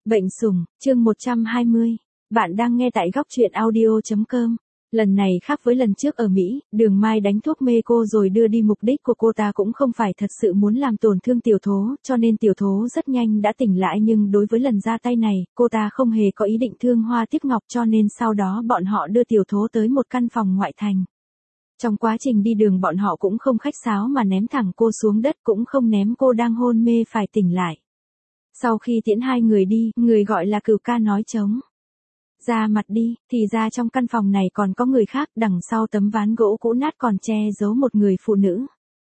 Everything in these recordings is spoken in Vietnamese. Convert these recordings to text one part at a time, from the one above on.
Bệnh sủng, chương 120. Bạn đang nghe tại góc truyện audio.com. Lần này khác với lần trước ở Mỹ, Đường Mai đánh thuốc mê cô rồi đưa đi, mục đích của cô ta cũng không phải thật sự muốn làm tổn thương Tiểu Thố, cho nên Tiểu Thố rất nhanh đã tỉnh lại, nhưng đối với lần ra tay này, cô ta không hề có ý định thương Hoa Tiếp Ngọc, cho nên sau đó bọn họ đưa Tiểu Thố tới một căn phòng ngoại thành. Trong quá trình đi đường bọn họ cũng không khách sáo mà ném thẳng cô xuống đất, cũng không ném cô đang hôn mê phải tỉnh lại. Sau khi tiễn hai người đi, người gọi là Cửu Ca nói trống ra mặt đi, thì ra trong căn phòng này còn có người khác, đằng sau tấm ván gỗ cũ nát còn che giấu một người phụ nữ.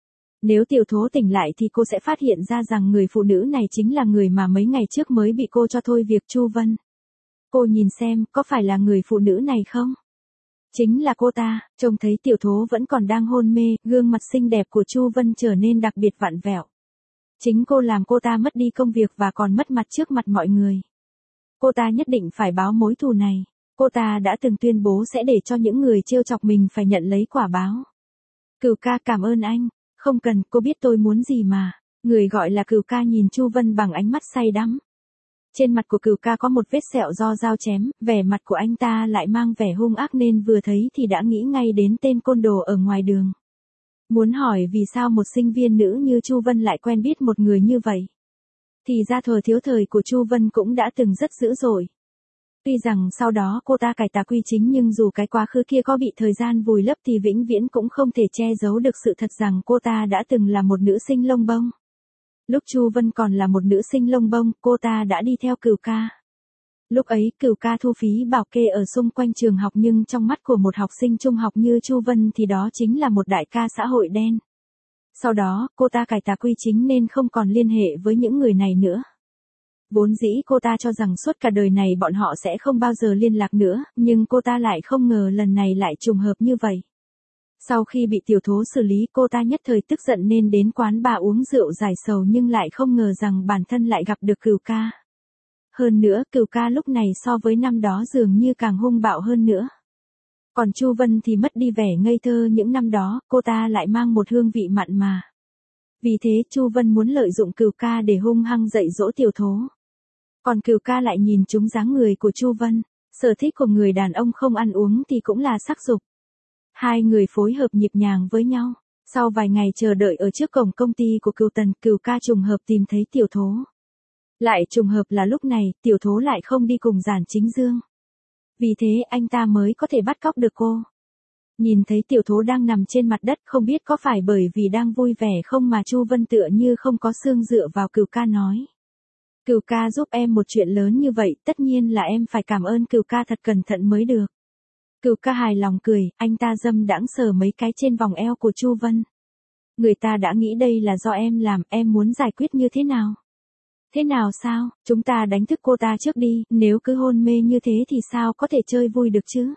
Nếu Tiểu Thố tỉnh lại thì cô sẽ phát hiện ra rằng người phụ nữ này chính là người mà mấy ngày trước mới bị cô cho thôi việc, Chu Vân. Cô nhìn xem, có phải là người phụ nữ này không? Chính là cô ta. Trông thấy Tiểu Thố vẫn còn đang hôn mê, gương mặt xinh đẹp của Chu Vân trở nên đặc biệt vặn vẹo. Chính cô làm cô ta mất đi công việc và còn mất mặt trước mặt mọi người. Cô ta nhất định phải báo mối thù này. Cô ta đã từng tuyên bố sẽ để cho những người trêu chọc mình phải nhận lấy quả báo. Cửu Ca, cảm ơn anh. Không cần, cô biết tôi muốn gì mà. Người gọi là Cửu Ca nhìn Chu Vân bằng ánh mắt say đắm. Trên mặt của Cửu Ca có một vết sẹo do dao chém, vẻ mặt của anh ta lại mang vẻ hung ác nên vừa thấy thì đã nghĩ ngay đến tên côn đồ ở ngoài đường. Muốn hỏi vì sao một sinh viên nữ như Chu Vân lại quen biết một người như vậy. Thì ra thuở thiếu thời của Chu Vân cũng đã từng rất dữ dội. Tuy rằng sau đó cô ta cải tà quy chính, nhưng dù cái quá khứ kia có bị thời gian vùi lấp thì vĩnh viễn cũng không thể che giấu được sự thật rằng cô ta đã từng là một nữ sinh lông bông. Lúc Chu Vân còn là một nữ sinh lông bông, cô ta đã đi theo Cửu Ca. Lúc ấy Cửu Ca thu phí bảo kê ở xung quanh trường học, nhưng trong mắt của một học sinh trung học như Chu Vân thì đó chính là một đại ca xã hội đen. Sau đó, cô ta cải tà quy chính nên không còn liên hệ với những người này nữa. Vốn dĩ cô ta cho rằng suốt cả đời này bọn họ sẽ không bao giờ liên lạc nữa, nhưng cô ta lại không ngờ lần này lại trùng hợp như vậy. Sau khi bị Tiểu Thố xử lý, cô ta nhất thời tức giận nên đến quán bar uống rượu giải sầu, nhưng lại không ngờ rằng bản thân lại gặp được Cửu Ca. Hơn nữa, Cửu Ca lúc này so với năm đó dường như càng hung bạo hơn nữa. Còn Chu Vân thì mất đi vẻ ngây thơ những năm đó, cô ta lại mang một hương vị mặn mà. Vì thế Chu Vân muốn lợi dụng Cửu Ca để hung hăng dạy dỗ Tiểu Thố. Còn Cửu Ca lại nhìn trúng dáng người của Chu Vân, sở thích của người đàn ông không ăn uống thì cũng là sắc dục. Hai người phối hợp nhịp nhàng với nhau. Sau vài ngày chờ đợi ở trước cổng công ty của Cửu Tần, Cửu Ca trùng hợp tìm thấy Tiểu Thố. Lại trùng hợp là lúc này, Tiểu Thố lại không đi cùng Giản Chính Dương. Vì thế anh ta mới có thể bắt cóc được cô. Nhìn thấy Tiểu Thố đang nằm trên mặt đất, không biết có phải bởi vì đang vui vẻ không mà Chu Vân tựa như không có xương dựa vào Cửu Ca nói. Cửu Ca giúp em một chuyện lớn như vậy, tất nhiên là em phải cảm ơn Cửu Ca thật cẩn thận mới được. Cửu Ca hài lòng cười, anh ta dâm đãng sờ mấy cái trên vòng eo của Chu Vân. Người ta đã nghĩ đây là do em làm, em muốn giải quyết như thế nào? Thế nào sao, chúng ta đánh thức cô ta trước đi, nếu cứ hôn mê như thế thì sao có thể chơi vui được chứ?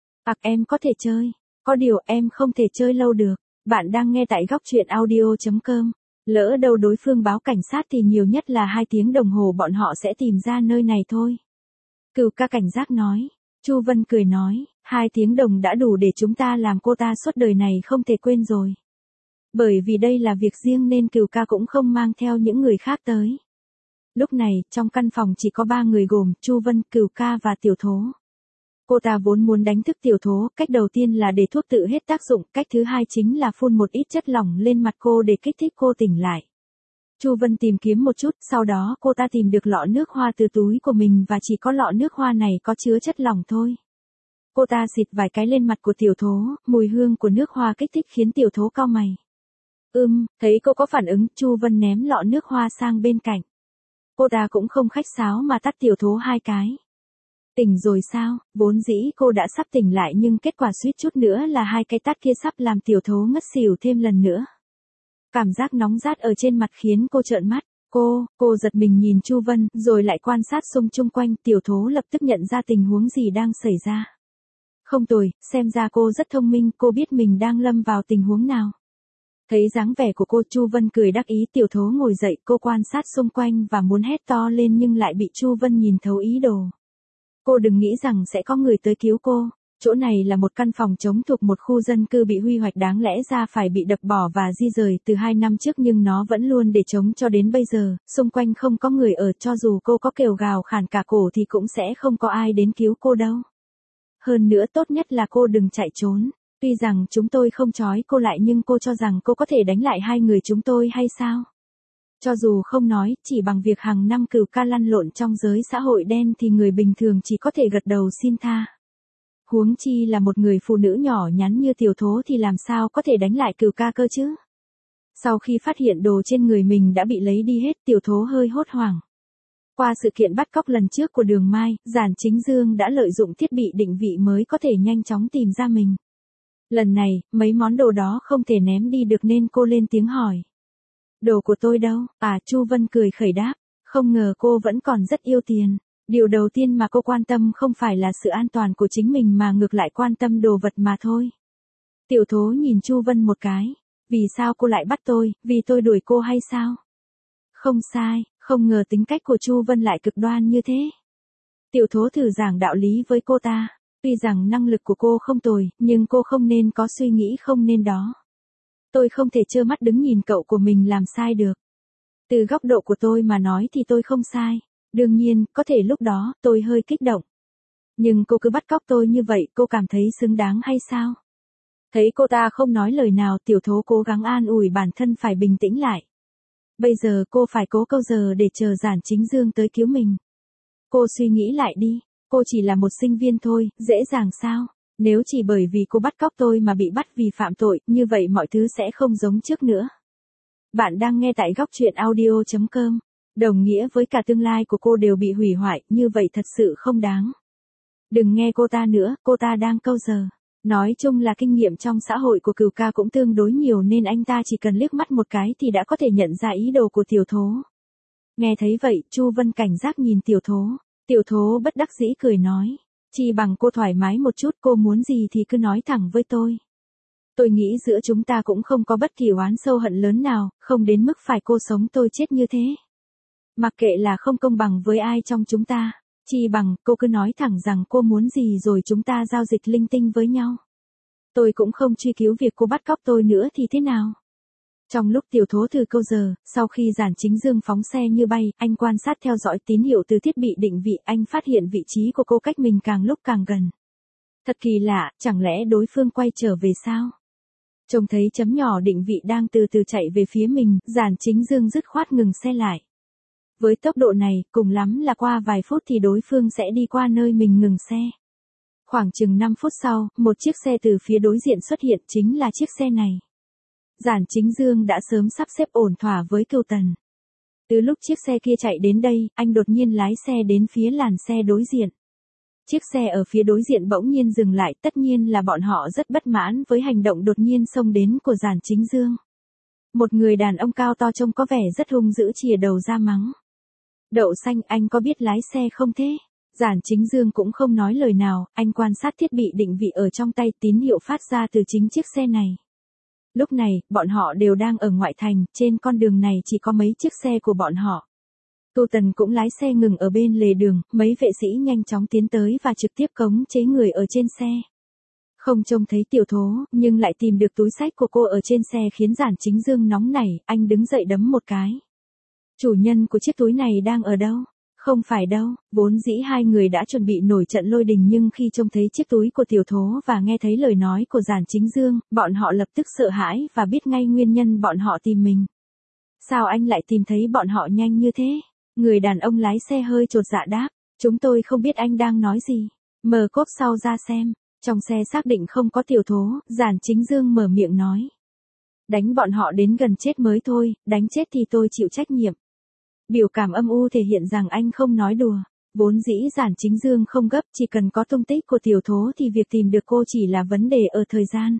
Em có thể chơi, có điều em không thể chơi lâu được. Bạn đang nghe tại góc truyện audio.com. Lỡ đâu đối phương báo cảnh sát thì nhiều nhất là 2 tiếng đồng hồ bọn họ sẽ tìm ra nơi này thôi. Cửu Ca cảnh giác nói. Chu Vân cười nói, 2 tiếng đồng đã đủ để chúng ta làm cô ta suốt đời này không thể quên rồi. Bởi vì đây là việc riêng nên Cửu Ca cũng không mang theo những người khác tới. Lúc này, trong căn phòng chỉ có 3 người gồm Chu Vân, Cửu Ca và Tiểu Thố. Cô ta vốn muốn đánh thức Tiểu Thố, cách đầu tiên là để thuốc tự hết tác dụng, cách thứ hai chính là phun một ít chất lỏng lên mặt cô để kích thích cô tỉnh lại. Chu Vân tìm kiếm một chút, sau đó cô ta tìm được lọ nước hoa từ túi của mình và chỉ có lọ nước hoa này có chứa chất lỏng thôi. Cô ta xịt vài cái lên mặt của Tiểu Thố, mùi hương của nước hoa kích thích khiến Tiểu Thố cau mày. Thấy cô có phản ứng, Chu Vân ném lọ nước hoa sang bên cạnh. Cô ta cũng không khách sáo mà tát Tiểu Thố 2 cái. Tỉnh rồi sao? Vốn dĩ cô đã sắp tỉnh lại nhưng kết quả suýt chút nữa là 2 cái tát kia sắp làm Tiểu Thố ngất xỉu thêm lần nữa. Cảm giác nóng rát ở trên mặt khiến cô trợn mắt. Cô giật mình nhìn Chu Vân, rồi lại quan sát xung chung quanh. Tiểu Thố lập tức nhận ra tình huống gì đang xảy ra. Không tồi, xem ra cô rất thông minh, cô biết mình đang lâm vào tình huống nào. Thấy dáng vẻ của cô, Chu Vân cười đắc ý. Tiểu Thố ngồi dậy, cô quan sát xung quanh và muốn hét to lên nhưng lại bị Chu Vân nhìn thấu ý đồ. Cô đừng nghĩ rằng sẽ có người tới cứu cô. Chỗ này là một căn phòng trống thuộc một khu dân cư bị huy hoạch đáng lẽ ra phải bị đập bỏ và di rời từ 2 năm trước nhưng nó vẫn luôn để trống cho đến bây giờ, xung quanh không có người ở cho dù cô có kêu gào khản cả cổ thì cũng sẽ không có ai đến cứu cô đâu. Hơn nữa tốt nhất là cô đừng chạy trốn. Tuy rằng chúng tôi không trói cô lại nhưng cô cho rằng cô có thể đánh lại hai người chúng tôi hay sao? Cho dù không nói, chỉ bằng việc hàng năm cừu ca lăn lộn trong giới xã hội đen thì người bình thường chỉ có thể gật đầu xin tha. Huống chi là một người phụ nữ nhỏ nhắn như Tiểu Thố thì làm sao có thể đánh lại cừu ca cơ chứ? Sau khi phát hiện đồ trên người mình đã bị lấy đi hết, Tiểu Thố hơi hốt hoảng. Qua sự kiện bắt cóc lần trước của Đường Mai, Giản Chính Dương đã lợi dụng thiết bị định vị mới có thể nhanh chóng tìm ra mình. Lần này, mấy món đồ đó không thể ném đi được nên cô lên tiếng hỏi. Đồ của tôi đâu? Chu Vân cười khẩy đáp. Không ngờ cô vẫn còn rất yêu tiền. Điều đầu tiên mà cô quan tâm không phải là sự an toàn của chính mình mà ngược lại quan tâm đồ vật mà thôi. Tiểu Thố nhìn Chu Vân một cái. Vì sao cô lại bắt tôi, vì tôi đuổi cô hay sao? Không sai, không ngờ tính cách của Chu Vân lại cực đoan như thế. Tiểu Thố thử giảng đạo lý với cô ta. Tuy rằng năng lực của cô không tồi, nhưng cô không nên có suy nghĩ không nên đó. Tôi không thể trơ mắt đứng nhìn cậu của mình làm sai được. Từ góc độ của tôi mà nói thì tôi không sai. Đương nhiên, có thể lúc đó, tôi hơi kích động. Nhưng cô cứ bắt cóc tôi như vậy, cô cảm thấy xứng đáng hay sao? Thấy cô ta không nói lời nào, Tiểu Thố cố gắng an ủi bản thân phải bình tĩnh lại. Bây giờ cô phải cố câu giờ để chờ Giản Chính Dương tới cứu mình. Cô suy nghĩ lại đi, cô chỉ là một sinh viên thôi, dễ dàng sao? Nếu chỉ bởi vì cô bắt cóc tôi mà bị bắt vì phạm tội, như vậy mọi thứ sẽ không giống trước nữa. Bạn đang nghe tại góc truyện audio.com. Đồng nghĩa với cả tương lai của cô đều bị hủy hoại, như vậy thật sự không đáng. Đừng nghe cô ta nữa, cô ta đang câu giờ. Nói chung là kinh nghiệm trong xã hội của cừu ca cũng tương đối nhiều nên anh ta chỉ cần liếc mắt một cái thì đã có thể nhận ra ý đồ của Tiểu Thố. Nghe thấy vậy, Chu Vân cảnh giác nhìn Tiểu Thố. Tiểu Thố bất đắc dĩ cười nói. Chỉ bằng cô thoải mái một chút, cô muốn gì thì cứ nói thẳng với tôi. Tôi nghĩ giữa chúng ta cũng không có bất kỳ oán sâu hận lớn nào, không đến mức phải cô sống tôi chết như thế. Mặc kệ là không công bằng với ai trong chúng ta, chỉ bằng cô cứ nói thẳng rằng cô muốn gì rồi chúng ta giao dịch linh tinh với nhau. Tôi cũng không truy cứu việc cô bắt cóc tôi nữa thì thế nào. Trong lúc Tiểu Thố thử câu giờ, sau khi Giản Chính Dương phóng xe như bay, anh quan sát theo dõi tín hiệu từ thiết bị định vị, anh phát hiện vị trí của cô cách mình càng lúc càng gần. Thật kỳ lạ, chẳng lẽ đối phương quay trở về sao? Trông thấy chấm nhỏ định vị đang từ từ chạy về phía mình, Giản Chính Dương dứt khoát ngừng xe lại. Với tốc độ này, cùng lắm là qua vài phút thì đối phương sẽ đi qua nơi mình ngừng xe. Khoảng chừng 5 phút sau, một chiếc xe từ phía đối diện xuất hiện, chính là chiếc xe này. Giản Chính Dương đã sớm sắp xếp ổn thỏa với Cừu Tần. Từ lúc chiếc xe kia chạy đến đây, anh đột nhiên lái xe đến phía làn xe đối diện. Chiếc xe ở phía đối diện bỗng nhiên dừng lại, tất nhiên là bọn họ rất bất mãn với hành động đột nhiên xông đến của Giản Chính Dương. Một người đàn ông cao to trông có vẻ rất hung dữ chìa đầu ra mắng. Đậu xanh, anh có biết lái xe không thế? Giản Chính Dương cũng không nói lời nào, anh quan sát thiết bị định vị ở trong tay, tín hiệu phát ra từ chính chiếc xe này. Lúc này, bọn họ đều đang ở ngoại thành, trên con đường này chỉ có mấy chiếc xe của bọn họ. Cừu Tần cũng lái xe ngừng ở bên lề đường, mấy vệ sĩ nhanh chóng tiến tới và trực tiếp khống chế người ở trên xe. Không trông thấy Tiểu Thố, nhưng lại tìm được túi xách của cô ở trên xe khiến Giản Chính Dương nóng nảy, anh đứng dậy đấm một cái. Chủ nhân của chiếc túi này đang ở đâu? Không phải đâu, vốn dĩ hai người đã chuẩn bị nổi trận lôi đình nhưng khi trông thấy chiếc túi của Tiểu Thố và nghe thấy lời nói của Giản Chính Dương, bọn họ lập tức sợ hãi và biết ngay nguyên nhân bọn họ tìm mình. Sao anh lại tìm thấy bọn họ nhanh như thế? Người đàn ông lái xe hơi chột dạ đáp, chúng tôi không biết anh đang nói gì. Mở cốp sau ra xem, trong xe xác định không có Tiểu Thố, Giản Chính Dương mở miệng nói. Đánh bọn họ đến gần chết mới thôi, đánh chết thì tôi chịu trách nhiệm. Biểu cảm âm u thể hiện rằng anh không nói đùa. Vốn dĩ Giản Chính Dương không gấp, chỉ cần có tung tích của Tiểu Thố thì việc tìm được cô chỉ là vấn đề ở thời gian.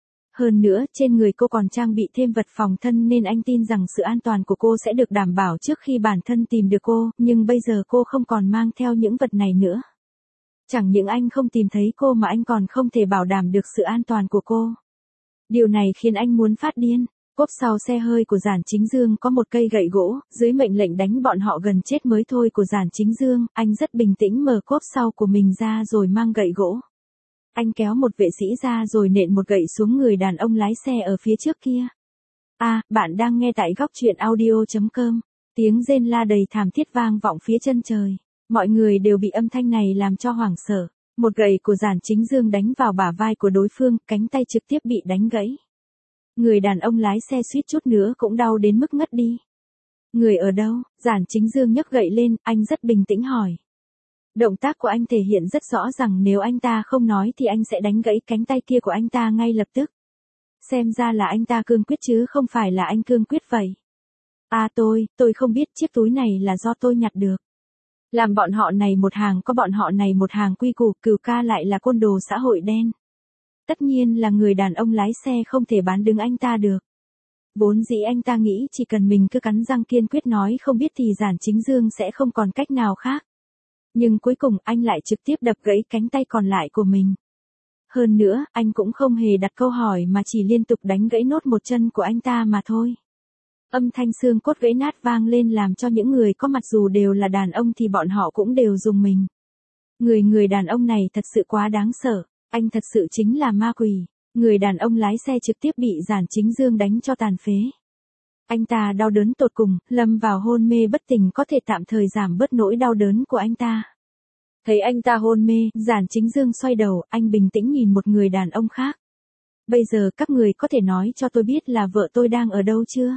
Hơn nữa, trên người cô còn trang bị thêm vật phòng thân nên anh tin rằng sự an toàn của cô sẽ được đảm bảo trước khi bản thân tìm được cô, nhưng bây giờ cô không còn mang theo những vật này nữa. Chẳng những anh không tìm thấy cô mà anh còn không thể bảo đảm được sự an toàn của cô. Điều này khiến anh muốn phát điên. Cốp sau xe hơi của Giản Chính Dương có một cây gậy gỗ, dưới mệnh lệnh đánh bọn họ gần chết mới thôi của Giản Chính Dương, anh rất bình tĩnh mở cốp sau của mình ra rồi mang gậy gỗ. Anh kéo một vệ sĩ ra rồi nện một gậy xuống người đàn ông lái xe ở phía trước kia. Bạn đang nghe tại góc truyện audio.com. Tiếng rên la đầy thảm thiết vang vọng phía chân trời. Mọi người đều bị âm thanh này làm cho hoảng sợ. Một gậy của Giản Chính Dương đánh vào bả vai của đối phương, cánh tay trực tiếp bị đánh gãy. Người đàn ông lái xe suýt chút nữa cũng đau đến mức ngất đi. Người ở đâu? Giản Chính Dương nhấc gậy lên, anh rất bình tĩnh hỏi. Động tác của anh thể hiện rất rõ rằng nếu anh ta không nói thì anh sẽ đánh gãy cánh tay kia của anh ta ngay lập tức. Xem ra là anh ta cương quyết chứ không phải là anh cương quyết vậy. Tôi không biết, chiếc túi này là do tôi nhặt được. Làm bọn họ này một hàng có bọn họ này một hàng quy củ, Cửu ca lại là côn đồ xã hội đen. Tất nhiên là người đàn ông lái xe không thể bán đứng anh ta được. Vốn dĩ anh ta nghĩ chỉ cần mình cứ cắn răng kiên quyết nói không biết thì Giản Chính Dương sẽ không còn cách nào khác. Nhưng cuối cùng anh lại trực tiếp đập gãy cánh tay còn lại của mình. Hơn nữa, anh cũng không hề đặt câu hỏi mà chỉ liên tục đánh gãy nốt một chân của anh ta mà thôi. Âm thanh xương cốt gãy nát vang lên làm cho những người có mặt dù đều là đàn ông thì bọn họ cũng đều rùng mình. Người đàn ông này thật sự quá đáng sợ, anh thật sự chính là ma quỷ. Người đàn ông lái xe trực tiếp bị Giản Chính Dương đánh cho tàn phế. Anh ta đau đớn tột cùng, lâm vào hôn mê bất tỉnh có thể tạm thời giảm bớt nỗi đau đớn của anh ta. Thấy anh ta hôn mê, Giản Chính Dương xoay đầu, anh bình tĩnh nhìn một người đàn ông khác. Bây giờ các người có thể nói cho tôi biết là vợ tôi đang ở đâu chưa?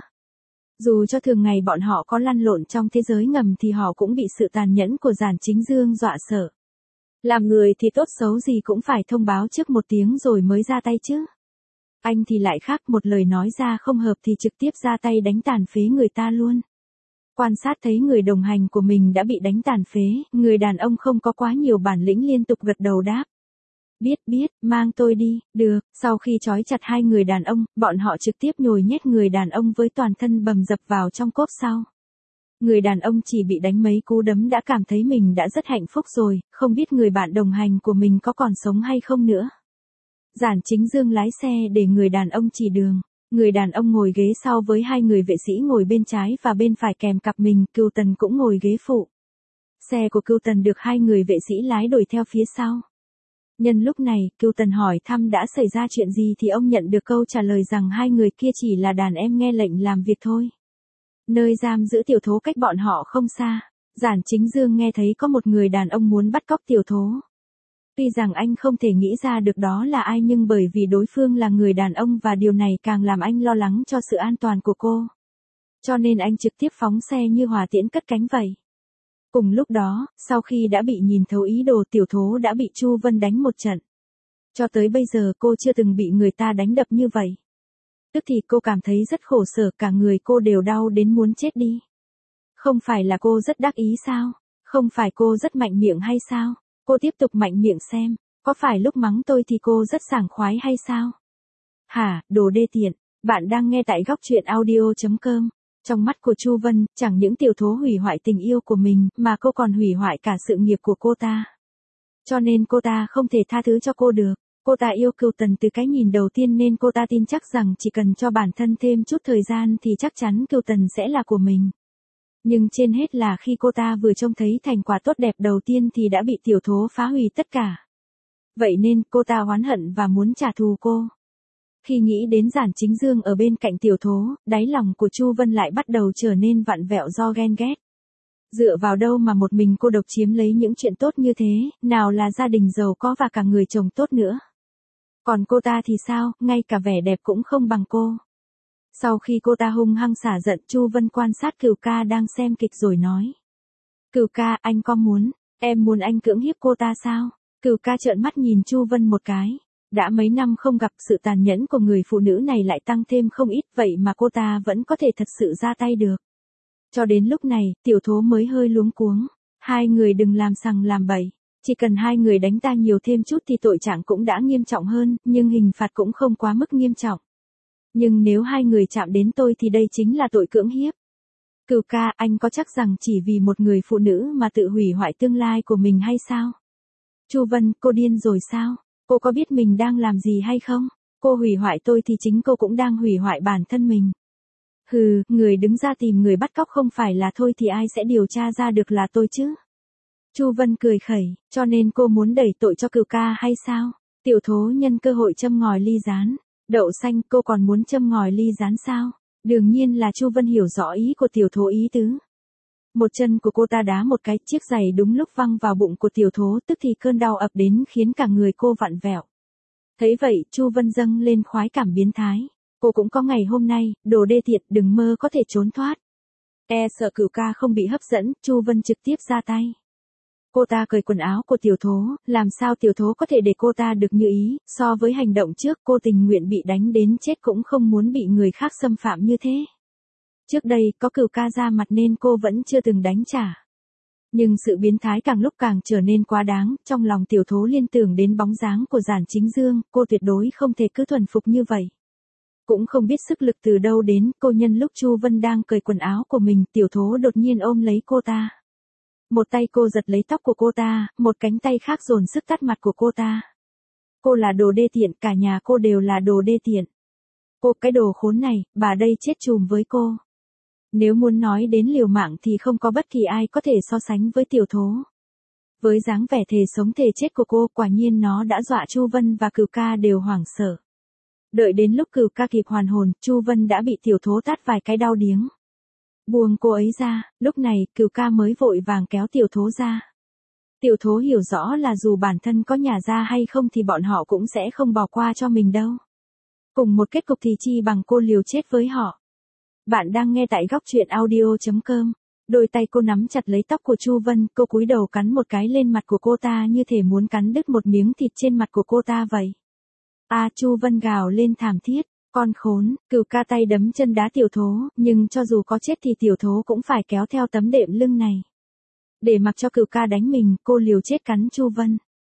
Dù cho thường ngày bọn họ có lăn lộn trong thế giới ngầm thì họ cũng bị sự tàn nhẫn của Giản Chính Dương dọa sợ. Làm người thì tốt xấu gì cũng phải thông báo trước một tiếng rồi mới ra tay chứ. Anh thì lại khác, một lời nói ra không hợp thì trực tiếp ra tay đánh tàn phế người ta luôn. Quan sát thấy người đồng hành của mình đã bị đánh tàn phế, người đàn ông không có quá nhiều bản lĩnh liên tục gật đầu đáp. Biết, mang tôi đi, được. Sau khi trói chặt hai người đàn ông, bọn họ trực tiếp nhồi nhét người đàn ông với toàn thân bầm dập vào trong cốp sau. Người đàn ông chỉ bị đánh mấy cú đấm đã cảm thấy mình đã rất hạnh phúc rồi, không biết người bạn đồng hành của mình có còn sống hay không nữa. Giản Chính Dương lái xe để người đàn ông chỉ đường. Người đàn ông ngồi ghế sau với hai người vệ sĩ ngồi bên trái và bên phải kèm cặp mình, Cửu Tần cũng ngồi ghế phụ. Xe của Cửu Tần được hai người vệ sĩ lái đuổi theo phía sau. Nhân lúc này, Cửu Tần hỏi thăm đã xảy ra chuyện gì thì ông nhận được câu trả lời rằng hai người kia chỉ là đàn em nghe lệnh làm việc thôi. Nơi giam giữ tiểu thố cách bọn họ không xa. Giản Chính Dương nghe thấy có một người đàn ông muốn bắt cóc tiểu thố. Tuy rằng anh không thể nghĩ ra được đó là ai nhưng bởi vì đối phương là người đàn ông và điều này càng làm anh lo lắng cho sự an toàn của cô. Cho nên anh trực tiếp phóng xe như hỏa tiễn cất cánh vậy. Cùng lúc đó, sau khi đã bị nhìn thấu ý đồ tiểu thố đã bị Chu Vân đánh một trận. Cho tới bây giờ cô chưa từng bị người ta đánh đập như vậy. Tức thì cô cảm thấy rất khổ sở, cả người cô đều đau đến muốn chết đi. Không phải là cô rất đắc ý sao? Không phải cô rất mạnh miệng hay sao? Cô tiếp tục mạnh miệng xem, có phải lúc mắng tôi thì cô rất sảng khoái hay sao? Hả, đồ đê tiện, bạn đang nghe tại góc truyện audio.com. Trong mắt của Chu Vân, chẳng những tiểu thố hủy hoại tình yêu của mình, mà cô còn hủy hoại cả sự nghiệp của cô ta. Cho nên cô ta không thể tha thứ cho cô được. Cô ta yêu Cửu Tần từ cái nhìn đầu tiên nên cô ta tin chắc rằng chỉ cần cho bản thân thêm chút thời gian thì chắc chắn Cửu Tần sẽ là của mình. Nhưng trên hết là khi cô ta vừa trông thấy thành quả tốt đẹp đầu tiên thì đã bị tiểu thố phá hủy tất cả. Vậy nên cô ta oán hận và muốn trả thù cô. Khi nghĩ đến Giản Chính Dương ở bên cạnh tiểu thố, đáy lòng của Chu Vân lại bắt đầu trở nên vặn vẹo do ghen ghét. Dựa vào đâu mà một mình cô độc chiếm lấy những chuyện tốt như thế, nào là gia đình giàu có và cả người chồng tốt nữa. Còn cô ta thì sao, ngay cả vẻ đẹp cũng không bằng cô. Sau khi cô ta hung hăng xả giận, Chu Vân quan sát Cửu ca đang xem kịch rồi nói. Cửu ca, anh có muốn, em muốn anh cưỡng hiếp cô ta sao? Cửu ca trợn mắt nhìn Chu Vân một cái. Đã mấy năm không gặp, sự tàn nhẫn của người phụ nữ này lại tăng thêm không ít, vậy mà cô ta vẫn có thể thật sự ra tay được. Cho đến lúc này, tiểu thố mới hơi luống cuống. Hai người đừng làm sằng làm bậy. Chỉ cần hai người đánh ta nhiều thêm chút thì tội trạng cũng đã nghiêm trọng hơn, nhưng hình phạt cũng không quá mức nghiêm trọng. Nhưng nếu hai người chạm đến tôi thì đây chính là tội cưỡng hiếp. Cửu ca, anh có chắc rằng chỉ vì một người phụ nữ mà tự hủy hoại tương lai của mình hay sao? Chu Vân, cô điên rồi sao? Cô có biết mình đang làm gì hay không? Cô hủy hoại tôi thì chính cô cũng đang hủy hoại bản thân mình. Hừ, người đứng ra tìm người bắt cóc không phải là tôi thì ai sẽ điều tra ra được là tôi chứ? Chu Vân cười khẩy, cho nên cô muốn đẩy tội cho Cửu ca hay sao? Tiểu thố nhân cơ hội châm ngòi ly gián. Đậu xanh, cô còn muốn châm ngòi ly gián sao? Đương nhiên là Chu Vân hiểu rõ ý của tiểu thố ý tứ. Một chân của cô ta đá một cái, chiếc giày đúng lúc văng vào bụng của tiểu thố, tức thì cơn đau ập đến khiến cả người cô vặn vẹo. Thấy vậy, Chu Vân dâng lên khoái cảm biến thái. Cô cũng có ngày hôm nay, đồ đê tiện, đừng mơ có thể trốn thoát. E sợ Cửu Ca không bị hấp dẫn, Chu Vân trực tiếp ra tay. Cô ta cởi quần áo của tiểu thố, làm sao tiểu thố có thể để cô ta được như ý, so với hành động trước cô tình nguyện bị đánh đến chết cũng không muốn bị người khác xâm phạm như thế. Trước đây, có Cửu Ca ra mặt nên cô vẫn chưa từng đánh trả. Nhưng sự biến thái càng lúc càng trở nên quá đáng, trong lòng tiểu thố liên tưởng đến bóng dáng của Giản Chính Dương, cô tuyệt đối không thể cứ thuần phục như vậy. Cũng không biết sức lực từ đâu đến, cô nhân lúc Chu Vân đang cởi quần áo của mình, tiểu thố đột nhiên ôm lấy cô ta. Một tay cô giật lấy tóc của cô ta, một cánh tay khác dồn sức tát mặt của cô ta. Cô là đồ đê tiện, cả nhà cô đều là đồ đê tiện. Cô cái đồ khốn này, bà đây chết chùm với cô. Nếu muốn nói đến liều mạng thì không có bất kỳ ai có thể so sánh với tiểu thố. Với dáng vẻ thề sống thề chết của cô, quả nhiên nó đã dọa Chu Vân và Cửu Ca đều hoảng sợ. Đợi đến lúc Cửu Ca kịp hoàn hồn, Chu Vân đã bị tiểu thố tát vài cái đau điếng. Buông cô ấy ra, lúc này Cửu Ca mới vội vàng kéo tiểu thố ra. Tiểu thố hiểu rõ là dù bản thân có nhả ra hay không thì bọn họ cũng sẽ không bỏ qua cho mình đâu. Cùng một kết cục thì chi bằng cô liều chết với họ. Bạn đang nghe tại góc truyện audio.com. Đôi tay cô nắm chặt lấy tóc của Chu Vân, cô cúi đầu cắn một cái lên mặt của cô ta như thể muốn cắn đứt một miếng thịt trên mặt của cô ta vậy. Chu Vân gào lên thảm thiết, con khốn, Cửu Ca tay đấm chân đá tiểu thố, nhưng cho dù có chết thì tiểu thố cũng phải kéo theo tấm đệm lưng này. Để mặc cho Cửu Ca đánh mình, cô liều chết cắn Chu Vân.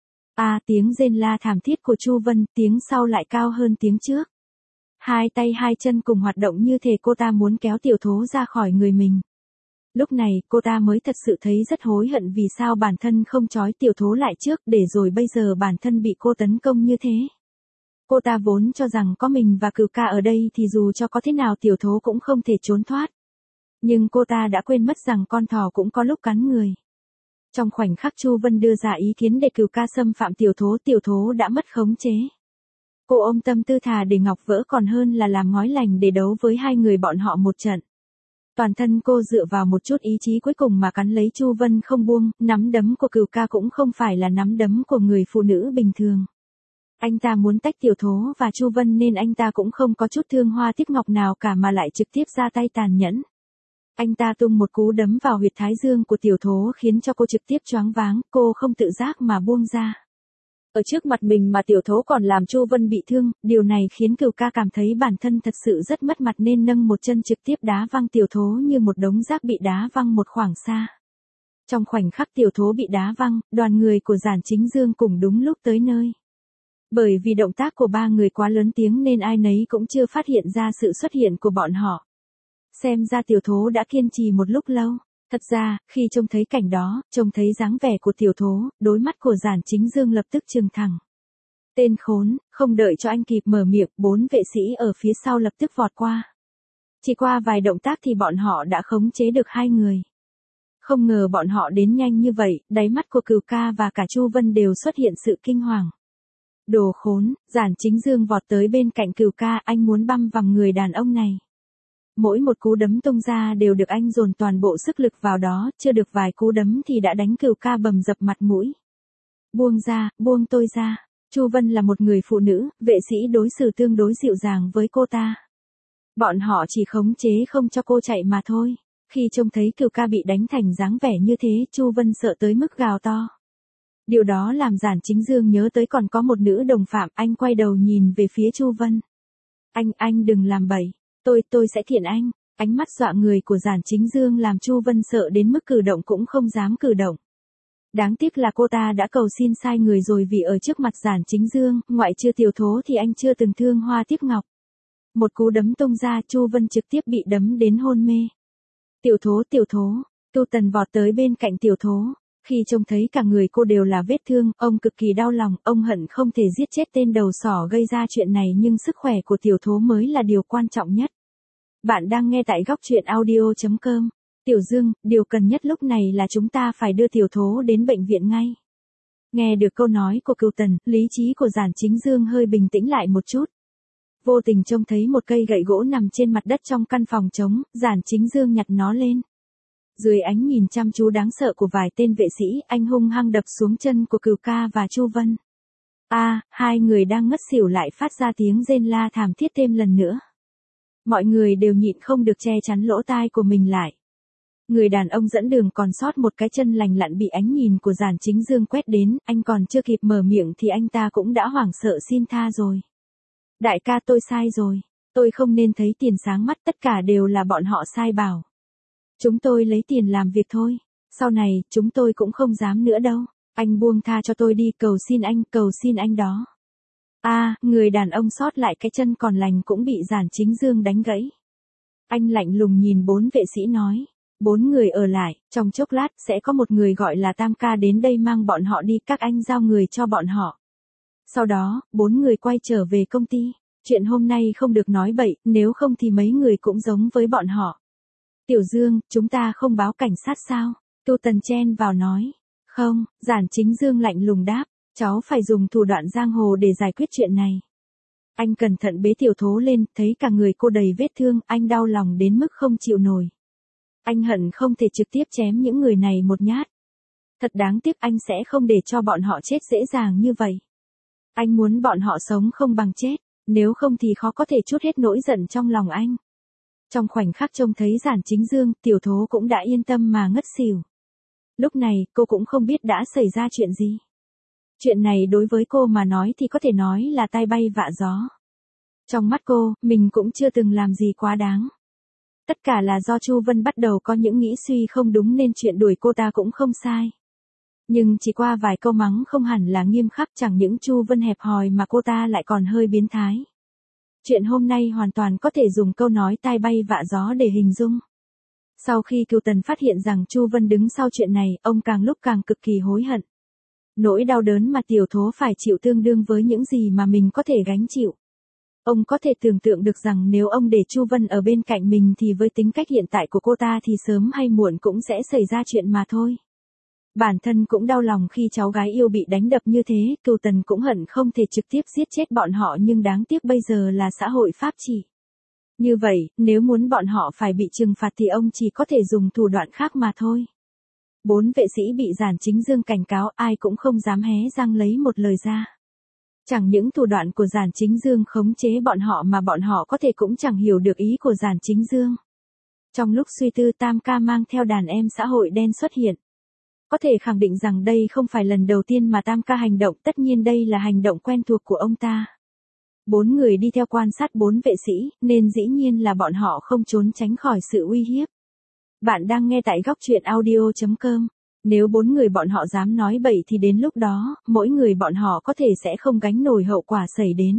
Tiếng rên la thảm thiết của Chu Vân, tiếng sau lại cao hơn tiếng trước. Hai tay hai chân cùng hoạt động như thể cô ta muốn kéo tiểu thố ra khỏi người mình. Lúc này, cô ta mới thật sự thấy rất hối hận vì sao bản thân không trói tiểu thố lại trước, để rồi bây giờ bản thân bị cô tấn công như thế. Cô ta vốn cho rằng có mình và Cửu Ca ở đây thì dù cho có thế nào tiểu thố cũng không thể trốn thoát. Nhưng cô ta đã quên mất rằng con thỏ cũng có lúc cắn người. Trong khoảnh khắc Chu Vân đưa ra ý kiến để Cửu Ca xâm phạm tiểu thố đã mất khống chế. Cô ôm tâm tư thà để ngọc vỡ còn hơn là làm ngói lành để đấu với hai người bọn họ một trận. Toàn thân cô dựa vào một chút ý chí cuối cùng mà cắn lấy Chu Vân không buông, nắm đấm của Cửu Ca cũng không phải là nắm đấm của người phụ nữ bình thường. Anh ta muốn tách tiểu thố và Chu Vân nên anh ta cũng không có chút thương hoa tiếc ngọc nào cả mà lại trực tiếp ra tay tàn nhẫn. Anh ta tung một cú đấm vào huyệt thái dương của tiểu thố khiến cho cô trực tiếp choáng váng, cô không tự giác mà buông ra. Ở trước mặt mình mà tiểu thố còn làm Chu Vân bị thương, điều này khiến Cửu Ca cảm thấy bản thân thật sự rất mất mặt nên nâng một chân trực tiếp đá văng tiểu thố như một đống rác bị đá văng một khoảng xa. Trong khoảnh khắc tiểu thố bị đá văng, đoàn người của Giản Chính Dương cùng đúng lúc tới nơi. Bởi vì động tác của ba người quá lớn tiếng nên ai nấy cũng chưa phát hiện ra sự xuất hiện của bọn họ. Xem ra tiểu thố đã kiên trì một lúc lâu. Thật ra, khi trông thấy cảnh đó, trông thấy dáng vẻ của tiểu thố, đôi mắt của Giản Chính Dương lập tức trừng thẳng. Tên khốn, không đợi cho anh kịp mở miệng, 4 vệ sĩ ở phía sau lập tức vọt qua. Chỉ qua vài động tác thì bọn họ đã khống chế được hai người. Không ngờ bọn họ đến nhanh như vậy, đáy mắt của Cửu Ca và cả Chu Vân đều xuất hiện sự kinh hoàng. Đồ khốn, Giản Chính Dương vọt tới bên cạnh Cửu Ca, anh muốn băm vằm người đàn ông này. Mỗi một cú đấm tung ra đều được anh dồn toàn bộ sức lực vào đó, chưa được vài cú đấm thì đã đánh Cửu Ca bầm dập mặt mũi. Buông ra, buông tôi ra. Chu Vân là một người phụ nữ, vệ sĩ đối xử tương đối dịu dàng với cô ta. Bọn họ chỉ khống chế không cho cô chạy mà thôi. Khi trông thấy Cửu Ca bị đánh thành dáng vẻ như thế, Chu Vân sợ tới mức gào to. Điều đó làm Giản Chính Dương nhớ tới còn có một nữ đồng phạm, anh quay đầu nhìn về phía Chu Vân. Anh đừng làm bậy. Tôi sẽ thiện anh. Ánh mắt dọa người của Giản Chính Dương làm Chu Vân sợ đến mức cử động cũng không dám cử động. Đáng tiếc là cô ta đã cầu xin sai người rồi vì ở trước mặt Giản Chính Dương, ngoại trừ tiểu thố thì anh chưa từng thương hoa tiếc ngọc. Một cú đấm tung ra, Chu Vân trực tiếp bị đấm đến hôn mê. Tiểu thố, Tu Tần vọt tới bên cạnh tiểu thố. Khi trông thấy cả người cô đều là vết thương, ông cực kỳ đau lòng, ông hận không thể giết chết tên đầu sỏ gây ra chuyện này nhưng sức khỏe của tiểu thố mới là điều quan trọng nhất. Bạn đang nghe tại góc truyện audio.com. Tiểu Dương, điều cần nhất lúc này là chúng ta phải đưa tiểu thố đến bệnh viện ngay. Nghe được câu nói của Cửu Tần, lý trí của Giản Chính Dương hơi bình tĩnh lại một chút. Vô tình trông thấy một cây gậy gỗ nằm trên mặt đất trong căn phòng trống, Giản Chính Dương nhặt nó lên. Dưới ánh nhìn chăm chú đáng sợ của vài tên vệ sĩ, anh hung hăng đập xuống chân của Cửu Ca và Chu Vân. Hai người đang ngất xỉu lại phát ra tiếng rên la thảm thiết thêm lần nữa. Mọi người đều nhịn không được che chắn lỗ tai của mình lại. Người đàn ông dẫn đường còn sót một cái chân lành lặn bị ánh nhìn của Giản Chính Dương quét đến, anh còn chưa kịp mở miệng thì anh ta cũng đã hoảng sợ xin tha rồi. Đại ca, tôi sai rồi, tôi không nên thấy tiền sáng mắt, tất cả đều là bọn họ sai bảo. Chúng tôi lấy tiền làm việc thôi, sau này chúng tôi cũng không dám nữa đâu, anh buông tha cho tôi đi, cầu xin anh đó. Người đàn ông sót lại cái chân còn lành cũng bị Giản Chính Dương đánh gãy. Anh lạnh lùng nhìn 4 vệ sĩ nói, 4 người ở lại, trong chốc lát sẽ có một người gọi là Tam Ca đến đây mang bọn họ đi, các anh giao người cho bọn họ. Sau đó, 4 người quay trở về công ty, chuyện hôm nay không được nói bậy, nếu không thì mấy người cũng giống với bọn họ. Tiểu Dương, chúng ta không báo cảnh sát sao? Cửu Tần chen vào nói. Không, Giản Chính Dương lạnh lùng đáp, cháu phải dùng thủ đoạn giang hồ để giải quyết chuyện này. Anh cẩn thận bế Tiểu Thố lên, thấy cả người cô đầy vết thương, anh đau lòng đến mức không chịu nổi. Anh hận không thể trực tiếp chém những người này một nhát. Thật đáng tiếc, anh sẽ không để cho bọn họ chết dễ dàng như vậy. Anh muốn bọn họ sống không bằng chết, nếu không thì khó có thể trút hết nỗi giận trong lòng anh. Trong khoảnh khắc trông thấy Giản Chính Dương, Tiểu Thố cũng đã yên tâm mà ngất xỉu. Lúc này, cô cũng không biết đã xảy ra chuyện gì. Chuyện này đối với cô mà nói thì có thể nói là tai bay vạ gió. Trong mắt cô, mình cũng chưa từng làm gì quá đáng. Tất cả là do Chu Vân bắt đầu có những nghĩ suy không đúng nên chuyện đuổi cô ta cũng không sai. Nhưng chỉ qua vài câu mắng không hẳn là nghiêm khắc, chẳng những Chu Vân hẹp hòi mà cô ta lại còn hơi biến thái. Chuyện hôm nay hoàn toàn có thể dùng câu nói tai bay vạ gió để hình dung. Sau khi Cửu Tần phát hiện rằng Chu Vân đứng sau chuyện này, ông càng lúc càng cực kỳ hối hận. Nỗi đau đớn mà Tiểu Thố phải chịu tương đương với những gì mà mình có thể gánh chịu. Ông có thể tưởng tượng được rằng nếu ông để Chu Vân ở bên cạnh mình thì với tính cách hiện tại của cô ta thì sớm hay muộn cũng sẽ xảy ra chuyện mà thôi. Bản thân cũng đau lòng khi cháu gái yêu bị đánh đập như thế, Cửu Tần cũng hận không thể trực tiếp giết chết bọn họ, nhưng đáng tiếc bây giờ là xã hội pháp trị. Như vậy, nếu muốn bọn họ phải bị trừng phạt thì ông chỉ có thể dùng thủ đoạn khác mà thôi. 4 vệ sĩ bị Giản Chính Dương cảnh cáo, ai cũng không dám hé răng lấy một lời ra. Chẳng những thủ đoạn của Giản Chính Dương khống chế bọn họ mà bọn họ có thể cũng chẳng hiểu được ý của Giản Chính Dương. Trong lúc suy tư, Tam Ca mang theo đàn em xã hội đen xuất hiện. Có thể khẳng định rằng đây không phải lần đầu tiên mà Tam Ca hành động, tất nhiên đây là hành động quen thuộc của ông ta. 4 người đi theo quan sát 4 vệ sĩ, nên dĩ nhiên là bọn họ không trốn tránh khỏi sự uy hiếp. Bạn đang nghe tại góc truyện audio.com. Nếu 4 người bọn họ dám nói bậy thì đến lúc đó, mỗi người bọn họ có thể sẽ không gánh nổi hậu quả xảy đến.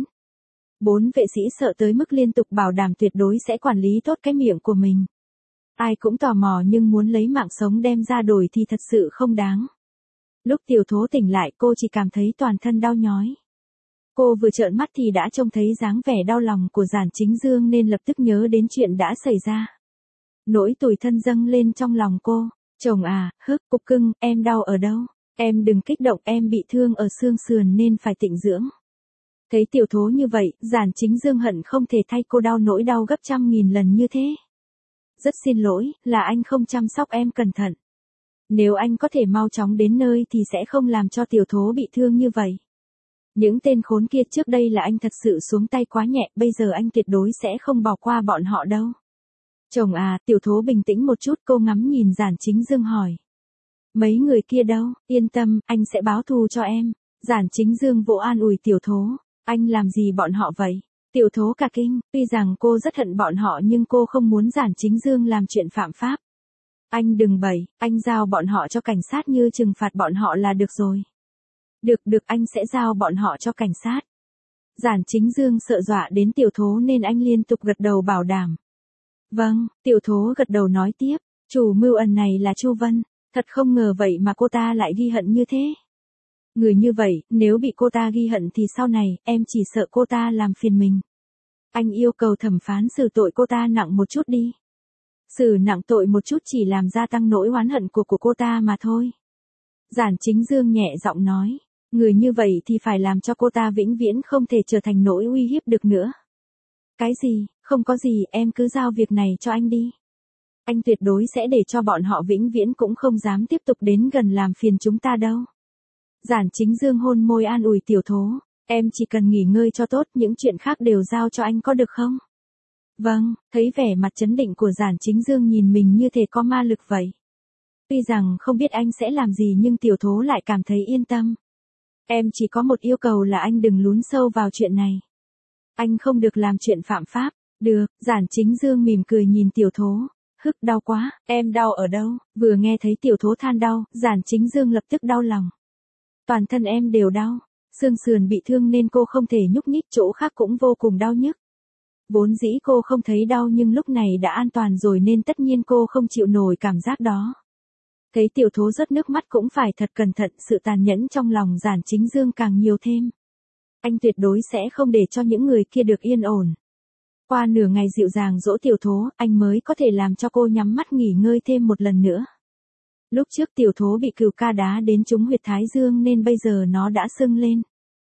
4 vệ sĩ sợ tới mức liên tục bảo đảm tuyệt đối sẽ quản lý tốt cái miệng của mình. Ai cũng tò mò nhưng muốn lấy mạng sống đem ra đổi thì thật sự không đáng. Lúc Tiểu Thố tỉnh lại, cô chỉ cảm thấy toàn thân đau nhói. Cô vừa trợn mắt thì đã trông thấy dáng vẻ đau lòng của Giản Chính Dương nên lập tức nhớ đến chuyện đã xảy ra. Nỗi tủi thân dâng lên trong lòng cô. Chồng à, cục cưng, em đau ở đâu? Em đừng kích động, em bị thương ở xương sườn nên phải tịnh dưỡng. Thấy Tiểu Thố như vậy, Giản Chính Dương hận không thể thay cô đau nỗi đau gấp 100.000 lần như thế. Rất xin lỗi, là anh không chăm sóc em cẩn thận. Nếu anh có thể mau chóng đến nơi thì sẽ không làm cho Tiểu Thố bị thương như vậy. Những tên khốn kia trước đây là anh thật sự xuống tay quá nhẹ, bây giờ anh tuyệt đối sẽ không bỏ qua bọn họ đâu. Chồng à, Tiểu Thố bình tĩnh một chút, cô ngắm nhìn Giản Chính Dương hỏi. Mấy người kia đâu, yên tâm, anh sẽ báo thù cho em. Giản Chính Dương vỗ an ủi Tiểu Thố. Anh làm gì bọn họ vậy? Tiểu Thố cả kinh, tuy rằng cô rất hận bọn họ nhưng cô không muốn Giản Chính Dương làm chuyện phạm pháp. Anh đừng bậy, anh giao bọn họ cho cảnh sát như trừng phạt bọn họ là được rồi. Được, anh sẽ giao bọn họ cho cảnh sát. Giản Chính Dương sợ dọa đến Tiểu Thố nên anh liên tục gật đầu bảo đảm. Vâng, Tiểu Thố gật đầu nói tiếp, chủ mưu ẩn này là Chu Vân, thật không ngờ vậy mà cô ta lại ghi hận như thế. Người như vậy, nếu bị cô ta ghi hận thì sau này, em chỉ sợ cô ta làm phiền mình. Anh yêu cầu thẩm phán xử tội cô ta nặng một chút đi. Xử nặng tội một chút chỉ làm gia tăng nỗi oán hận của cô ta mà thôi. Giản Chính Dương nhẹ giọng nói, Người như vậy thì phải làm cho cô ta vĩnh viễn không thể trở thành nỗi uy hiếp được nữa. Cái gì, không có gì, em cứ giao việc này cho anh đi. Anh tuyệt đối sẽ để cho bọn họ vĩnh viễn cũng không dám tiếp tục đến gần làm phiền chúng ta đâu. Giản Chính Dương hôn môi an ủi Tiểu Thố, em chỉ cần nghỉ ngơi cho tốt, những chuyện khác đều giao cho anh có được không? Vâng, thấy vẻ mặt trấn định của Giản Chính Dương nhìn mình như thể có ma lực vậy. Tuy rằng không biết anh sẽ làm gì nhưng Tiểu Thố lại cảm thấy yên tâm. Em chỉ có một yêu cầu là anh đừng lún sâu vào chuyện này. Anh không được làm chuyện phạm pháp. Được, Giản Chính Dương mỉm cười nhìn Tiểu Thố. Hức, đau quá, em đau ở đâu? Vừa nghe thấy Tiểu Thố than đau, Giản Chính Dương lập tức đau lòng. Toàn thân em đều đau, xương sườn bị thương nên cô không thể nhúc nhích, chỗ khác cũng vô cùng đau nhức. Vốn dĩ cô không thấy đau nhưng lúc này đã an toàn rồi nên tất nhiên cô không chịu nổi cảm giác đó. Thấy Tiểu Thố rớt nước mắt cũng phải thật cẩn thận, sự tàn nhẫn trong lòng Giản Chính Dương càng nhiều thêm. Anh tuyệt đối sẽ không để cho những người kia được yên ổn. Qua nửa ngày dịu dàng dỗ Tiểu Thố, anh mới có thể làm cho cô nhắm mắt nghỉ ngơi thêm một lần nữa. Lúc trước Tiểu Thố bị cừu ca đá đến trúng huyệt thái dương nên bây giờ nó đã sưng lên.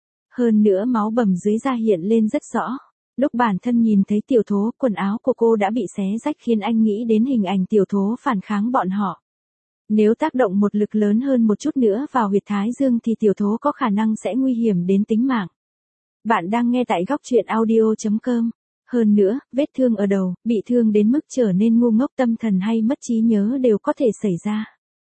Hơn nữa máu bầm dưới da hiện lên rất rõ. Lúc bản thân nhìn thấy Tiểu Thố, quần áo của cô đã bị xé rách khiến anh nghĩ đến hình ảnh Tiểu Thố phản kháng bọn họ. Nếu tác động một lực lớn hơn một chút nữa vào huyệt thái dương thì Tiểu Thố có khả năng sẽ nguy hiểm đến tính mạng. Bạn đang nghe tại góc truyện audio.com. Hơn nữa, vết thương ở đầu, bị thương đến mức trở nên ngu ngốc, tâm thần hay mất trí nhớ đều có thể xảy ra.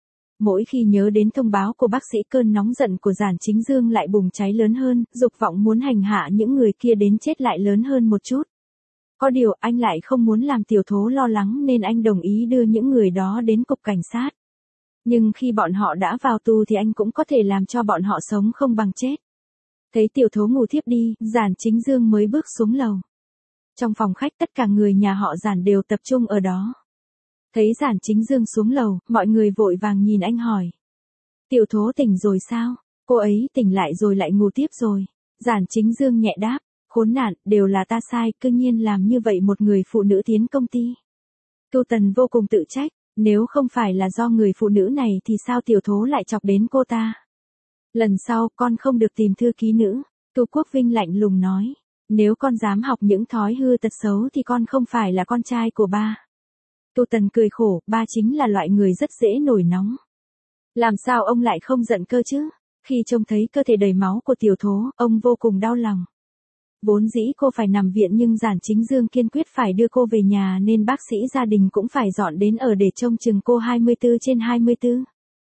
Mỗi khi nhớ đến thông báo của bác sĩ, cơn nóng giận của Giản Chính Dương lại bùng cháy lớn hơn, dục vọng muốn hành hạ những người kia đến chết lại lớn hơn một chút. Có điều anh lại không muốn làm Tiểu Thố lo lắng nên anh đồng ý đưa những người đó đến cục cảnh sát. Nhưng khi bọn họ đã vào tù thì anh cũng có thể làm cho bọn họ sống không bằng chết. Thấy Tiểu Thố ngủ thiếp đi, Giản Chính Dương mới bước xuống lầu. Trong phòng khách tất cả người nhà họ Giản đều tập trung ở đó. Thấy Giản Chính Dương xuống lầu, mọi người vội vàng nhìn anh hỏi. Tiểu Thố tỉnh rồi sao? Cô ấy tỉnh lại rồi lại ngủ tiếp rồi. Giản Chính Dương nhẹ đáp, khốn nạn, đều là ta sai, cư nhiên làm như vậy một người phụ nữ tiến công ty. Cưu Tần vô cùng tự trách, nếu không phải là do người phụ nữ này thì sao Tiểu Thố lại chọc đến cô ta? Lần sau con không được tìm thư ký nữ. Cưu Quốc Vinh lạnh lùng nói, nếu con dám học những thói hư tật xấu thì con không phải là con trai của ba. Cưu Tần cười khổ, ba chính là loại người rất dễ nổi nóng. Làm sao ông lại không giận cơ chứ? Khi trông thấy cơ thể đầy máu của Tiểu Thố, ông vô cùng đau lòng. Vốn dĩ cô phải nằm viện nhưng Giản Chính Dương kiên quyết phải đưa cô về nhà nên bác sĩ gia đình cũng phải dọn đến ở để trông chừng cô 24/24.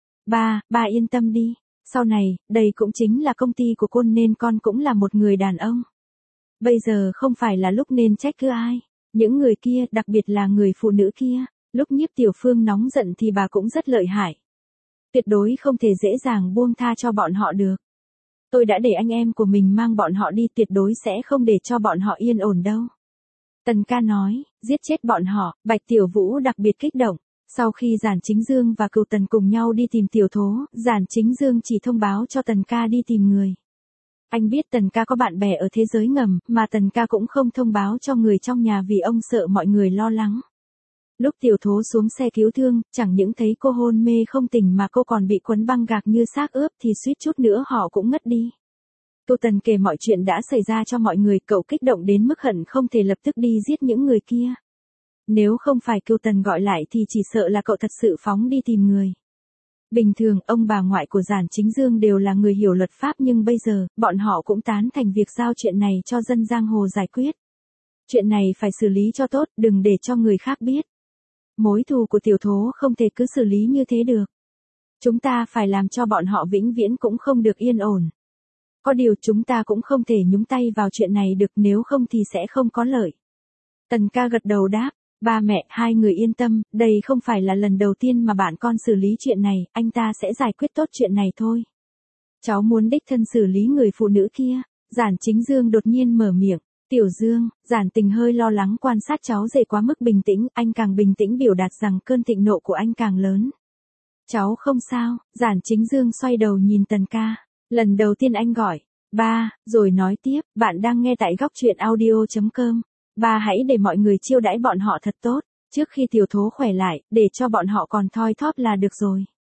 Ba yên tâm đi. Sau này, đây cũng chính là công ty của cô nên con cũng là một người đàn ông. Bây giờ không phải là lúc nên trách cứ ai. Những người kia, đặc biệt là người phụ nữ kia, lúc Nhiếp Tiểu Phương nóng giận thì bà cũng rất lợi hại. Tuyệt đối không thể dễ dàng buông tha cho bọn họ được. Tôi đã để anh em của mình mang bọn họ đi, tuyệt đối sẽ không để cho bọn họ yên ổn đâu. Tần ca nói, giết chết bọn họ, Bạch Tiểu Vũ đặc biệt kích động. Sau khi Giản Chính Dương và Cừu Tần cùng nhau đi tìm Tiểu Thố, Giản Chính Dương chỉ thông báo cho Tần ca đi tìm người. Anh biết Tần ca có bạn bè ở thế giới ngầm, mà Tần ca cũng không thông báo cho người trong nhà vì ông sợ mọi người lo lắng. Lúc Tiểu Thố xuống xe cứu thương, chẳng những thấy cô hôn mê không tỉnh mà cô còn bị quấn băng gạc như xác ướp thì suýt chút nữa họ cũng ngất đi. Cưu Tần kể mọi chuyện đã xảy ra cho mọi người, cậu kích động đến mức hận không thể lập tức đi giết những người kia. Nếu không phải Cưu Tần gọi lại thì chỉ sợ là cậu thật sự phóng đi tìm người. Bình thường, ông bà ngoại của Giản Chính Dương đều là người hiểu luật pháp nhưng bây giờ, bọn họ cũng tán thành việc giao chuyện này cho dân giang hồ giải quyết. Chuyện này phải xử lý cho tốt, đừng để cho người khác biết. Mối thù của Tiểu Thố không thể cứ xử lý như thế được. Chúng ta phải làm cho bọn họ vĩnh viễn cũng không được yên ổn. Có điều chúng ta cũng không thể nhúng tay vào chuyện này được, nếu không thì sẽ không có lợi. Tần ca gật đầu đáp, ba mẹ, hai người yên tâm, đây không phải là lần đầu tiên mà bạn con xử lý chuyện này, anh ta sẽ giải quyết tốt chuyện này thôi. Cháu muốn đích thân xử lý người phụ nữ kia. Giản Chính Dương đột nhiên mở miệng. Tiểu Dương, Giản Tình hơi lo lắng quan sát cháu rể quá mức bình tĩnh, anh càng bình tĩnh biểu đạt rằng cơn thịnh nộ của anh càng lớn. Cháu không sao. Giản Chính Dương xoay đầu nhìn Tần ca. Lần đầu tiên anh gọi ba, rồi nói tiếp, bạn đang nghe tại góc truyện audio.com. Ba hãy để mọi người chiêu đãi bọn họ thật tốt, trước khi Tiểu Thố khỏe lại, để cho bọn họ còn thoi thóp là được rồi.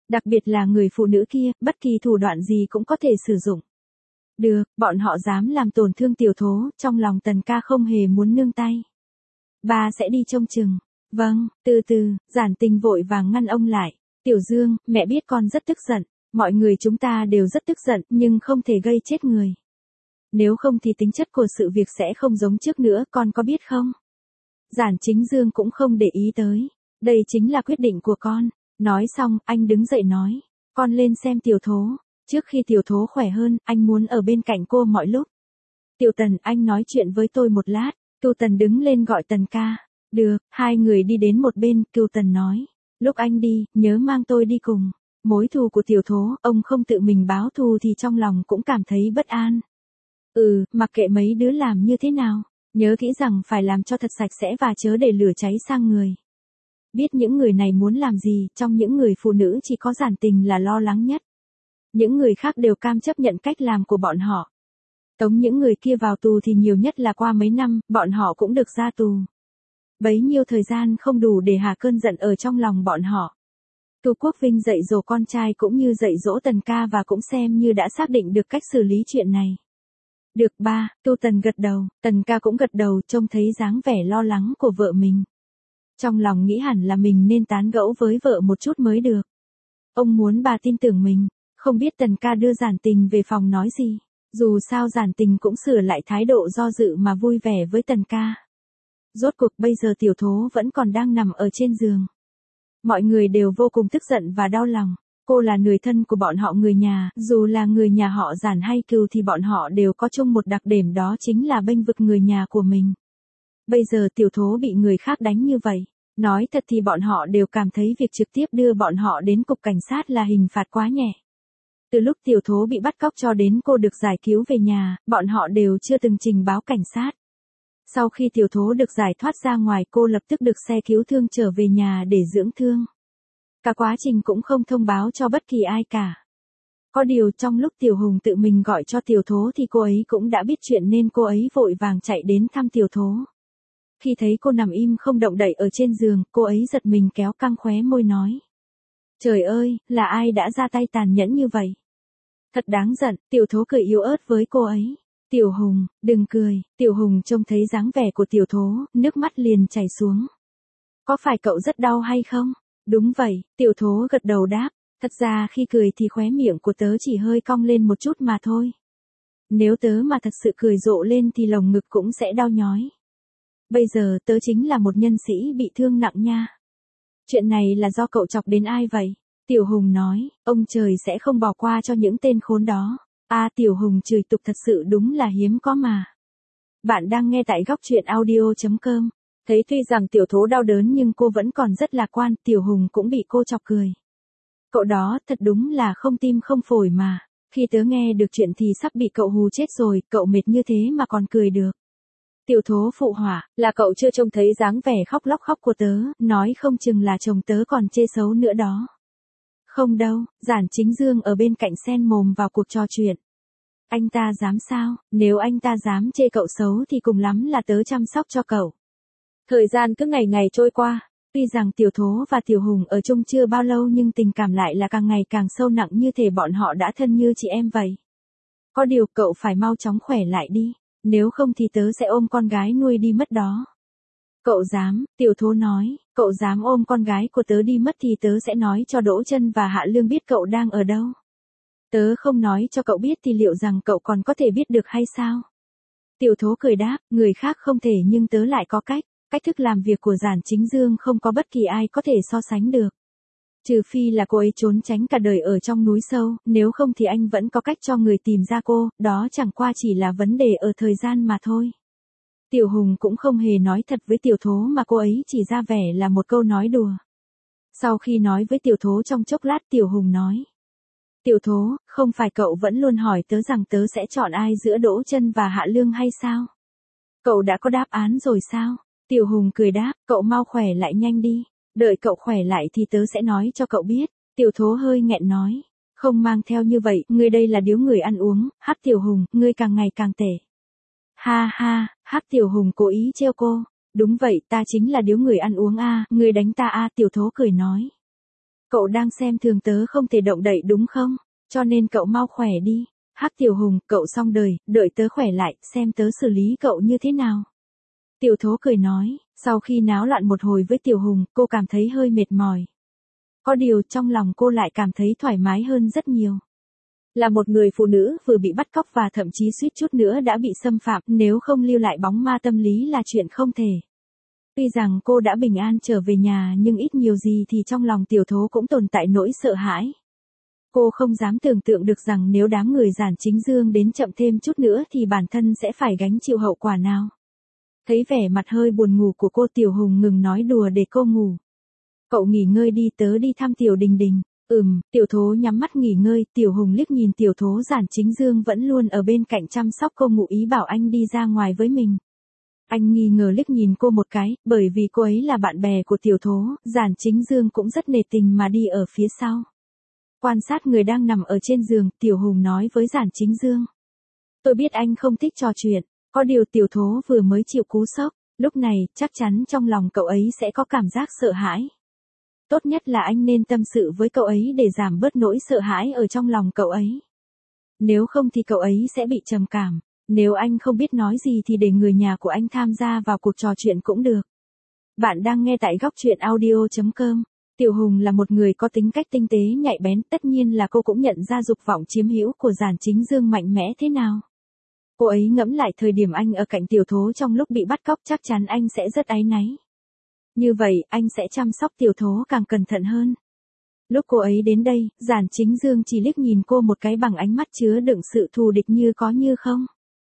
Đặc biệt là người phụ nữ kia, bất kỳ thủ đoạn gì cũng có thể sử dụng. Được, bọn họ dám làm tổn thương tiểu thố, trong lòng Tần ca không hề muốn nương tay. Ba sẽ đi trông chừng. Vâng, từ từ, Giản Tình vội vàng ngăn ông lại. Tiểu Dương, mẹ biết con rất tức giận, mọi người chúng ta đều rất tức giận, nhưng không thể gây chết người. Nếu không thì tính chất của sự việc sẽ không giống trước nữa, con có biết không? Giản Chính Dương cũng không để ý tới. Đây chính là quyết định của con. Nói xong, anh đứng dậy nói. Con lên xem tiểu thố. Trước khi tiểu thố khỏe hơn, anh muốn ở bên cạnh cô mọi lúc. Tiểu Tần, anh nói chuyện với tôi một lát. Cưu Tần đứng lên gọi Tần ca. Được, hai người đi đến một bên, Cưu Tần nói. Lúc anh đi, nhớ mang tôi đi cùng. Mối thù của tiểu thố, ông không tự mình báo thù thì trong lòng cũng cảm thấy bất an. Mặc kệ mấy đứa làm như thế nào. Nhớ kỹ rằng phải làm cho thật sạch sẽ và chớ để lửa cháy sang người. Biết những người này muốn làm gì, trong những người phụ nữ chỉ có Giản Tình là lo lắng nhất. Những người khác đều cam chấp nhận cách làm của bọn họ. Tống những người kia vào tù thì nhiều nhất là qua mấy năm, bọn họ cũng được ra tù. Bấy nhiêu thời gian không đủ để hạ cơn giận ở trong lòng bọn họ. Tu Quốc Vinh dạy dỗ con trai cũng như dạy dỗ Tần ca và cũng xem như đã xác định được cách xử lý chuyện này. Được ba, Tu Tần gật đầu, Tần ca cũng gật đầu, trông thấy dáng vẻ lo lắng của vợ mình. Trong lòng nghĩ hẳn là mình nên tán gẫu với vợ một chút mới được. Ông muốn bà tin tưởng mình, không biết Tần ca đưa Giản Tình về phòng nói gì. Dù sao Giản Tình cũng sửa lại thái độ do dự mà vui vẻ với Tần ca. Rốt cuộc bây giờ tiểu thố vẫn còn đang nằm ở trên giường. Mọi người đều vô cùng tức giận và đau lòng. Cô là người thân của bọn họ người nhà, dù là người nhà họ Giản hay Cừu thì bọn họ đều có chung một đặc điểm, đó chính là bênh vực người nhà của mình. Bây giờ tiểu thố bị người khác đánh như vậy. Nói thật thì bọn họ đều cảm thấy việc trực tiếp đưa bọn họ đến cục cảnh sát là hình phạt quá nhẹ. Từ lúc tiểu thố bị bắt cóc cho đến cô được giải cứu về nhà, bọn họ đều chưa từng trình báo cảnh sát. Sau khi tiểu thố được giải thoát ra ngoài, cô lập tức được xe cứu thương trở về nhà để dưỡng thương. Cả quá trình cũng không thông báo cho bất kỳ ai cả. Có điều trong lúc Tiểu Hùng tự mình gọi cho tiểu thố thì cô ấy cũng đã biết chuyện nên cô ấy vội vàng chạy đến thăm tiểu thố. Khi thấy cô nằm im không động đậy ở trên giường, cô ấy giật mình kéo căng khóe môi nói. Trời ơi, là ai đã ra tay tàn nhẫn như vậy? Thật đáng giận, tiểu thố cười yếu ớt với cô ấy. Tiểu Hùng, đừng cười, Tiểu Hùng trông thấy dáng vẻ của tiểu thố, nước mắt liền chảy xuống. Có phải cậu rất đau hay không? Đúng vậy, tiểu thố gật đầu đáp. Thật ra khi cười thì khóe miệng của tớ chỉ hơi cong lên một chút mà thôi. Nếu tớ mà thật sự cười rộ lên thì lồng ngực cũng sẽ đau nhói. Bây giờ tớ chính là một nhân sĩ bị thương nặng nha. Chuyện này là do cậu chọc đến ai vậy? Tiểu Hùng nói, ông trời sẽ không bỏ qua cho những tên khốn đó. Tiểu Hùng chửi tục thật sự đúng là hiếm có mà. Bạn đang nghe tại góc truyện audio.com. Thấy tuy rằng tiểu thố đau đớn nhưng cô vẫn còn rất lạc quan, Tiểu Hùng cũng bị cô chọc cười. Cậu đó thật đúng là không tim không phổi mà. Khi tớ nghe được chuyện thì sắp bị cậu hù chết rồi, cậu mệt như thế mà còn cười được. Tiểu thố phụ họa, là cậu chưa trông thấy dáng vẻ khóc lóc khóc của tớ, nói không chừng là chồng tớ còn chê xấu nữa đó. Không đâu, Giản Chính Dương ở bên cạnh xen mồm vào cuộc trò chuyện. Anh ta dám sao, nếu anh ta dám chê cậu xấu thì cùng lắm là tớ chăm sóc cho cậu. Thời gian cứ ngày ngày trôi qua, tuy rằng tiểu thố và tiểu Hùng ở chung chưa bao lâu nhưng tình cảm lại là càng ngày càng sâu nặng, như thể bọn họ đã thân như chị em vậy. Có điều cậu phải mau chóng khỏe lại đi, nếu không thì tớ sẽ ôm con gái nuôi đi mất đó. Cậu dám, tiểu thố nói, cậu dám ôm con gái của tớ đi mất thì tớ sẽ nói cho Đỗ Chân và Hạ Lương biết cậu đang ở đâu. Tớ không nói cho cậu biết thì liệu rằng cậu còn có thể biết được hay sao? Tiểu thố cười đáp, người khác không thể nhưng tớ lại có cách. Cách thức làm việc của Giản Chính Dương không có bất kỳ ai có thể so sánh được. Trừ phi là cô ấy trốn tránh cả đời ở trong núi sâu, nếu không thì anh vẫn có cách cho người tìm ra cô, đó chẳng qua chỉ là vấn đề ở thời gian mà thôi. Tiểu Hùng cũng không hề nói thật với tiểu thố mà cô ấy chỉ ra vẻ là một câu nói đùa. Sau khi nói với tiểu thố trong chốc lát, Tiểu Hùng nói. Tiểu thố, không phải cậu vẫn luôn hỏi tớ rằng tớ sẽ chọn ai giữa Đỗ Chân và Hạ Lương hay sao? Cậu đã có đáp án rồi sao? Tiểu Hùng cười đáp, cậu mau khỏe lại nhanh đi. Đợi cậu khỏe lại thì tớ sẽ nói cho cậu biết. Tiểu thố hơi nghẹn nói. Không mang theo như vậy, ngươi đây là điếu người ăn uống. Hắc Tiểu Hùng, ngươi càng ngày càng tệ. Ha ha, Hắc Tiểu Hùng cố ý trêu cô. Đúng vậy, ta chính là điếu người ăn uống ngươi đánh ta Tiểu thố cười nói. Cậu đang xem thường tớ không thể động đậy đúng không? Cho nên cậu mau khỏe đi. Hắc Tiểu Hùng, cậu xong đời, đợi tớ khỏe lại, xem tớ xử lý cậu như thế nào. Tiểu Thố cười nói, sau khi náo loạn một hồi với Tiểu Hùng, cô cảm thấy hơi mệt mỏi. Có điều trong lòng cô lại cảm thấy thoải mái hơn rất nhiều. Là một người phụ nữ vừa bị bắt cóc và thậm chí suýt chút nữa đã bị xâm phạm, nếu không lưu lại bóng ma tâm lý là chuyện không thể. Tuy rằng cô đã bình an trở về nhà nhưng ít nhiều gì thì trong lòng Tiểu Thố cũng tồn tại nỗi sợ hãi. Cô không dám tưởng tượng được rằng nếu đám người Giản Chính Dương đến chậm thêm chút nữa thì bản thân sẽ phải gánh chịu hậu quả nào. Thấy vẻ mặt hơi buồn ngủ của cô, Tiểu Hùng ngừng nói đùa để cô ngủ. Cậu nghỉ ngơi đi, tớ đi thăm Tiểu Đình Đình. Tiểu Thố nhắm mắt nghỉ ngơi, Tiểu Hùng liếc nhìn Tiểu Thố. Giản Chính Dương vẫn luôn ở bên cạnh chăm sóc cô, ngụ ý bảo anh đi ra ngoài với mình. Anh nghi ngờ liếc nhìn cô một cái, bởi vì cô ấy là bạn bè của Tiểu Thố, Giản Chính Dương cũng rất nể tình mà đi ở phía sau. Quan sát người đang nằm ở trên giường, Tiểu Hùng nói với Giản Chính Dương. Tôi biết anh không thích trò chuyện, có điều Tiểu Thố vừa mới chịu cú sốc, lúc này chắc chắn trong lòng cậu ấy sẽ có cảm giác sợ hãi. Tốt nhất là anh nên tâm sự với cậu ấy để giảm bớt nỗi sợ hãi ở trong lòng cậu ấy. Nếu không thì cậu ấy sẽ bị trầm cảm, nếu anh không biết nói gì thì để người nhà của anh tham gia vào cuộc trò chuyện cũng được. Bạn đang nghe tại góc truyện audio.com. Tiểu Hùng là một người có tính cách tinh tế nhạy bén, tất nhiên là cô cũng nhận ra dục vọng chiếm hữu của Giản Chính Dương mạnh mẽ thế nào. Cô ấy ngẫm lại thời điểm anh ở cạnh Tiểu Thố trong lúc bị bắt cóc, chắc chắn anh sẽ rất áy náy. Như vậy, anh sẽ chăm sóc Tiểu Thố càng cẩn thận hơn. Lúc cô ấy đến đây, Giản Chính Dương chỉ liếc nhìn cô một cái bằng ánh mắt chứa đựng sự thù địch như có như không.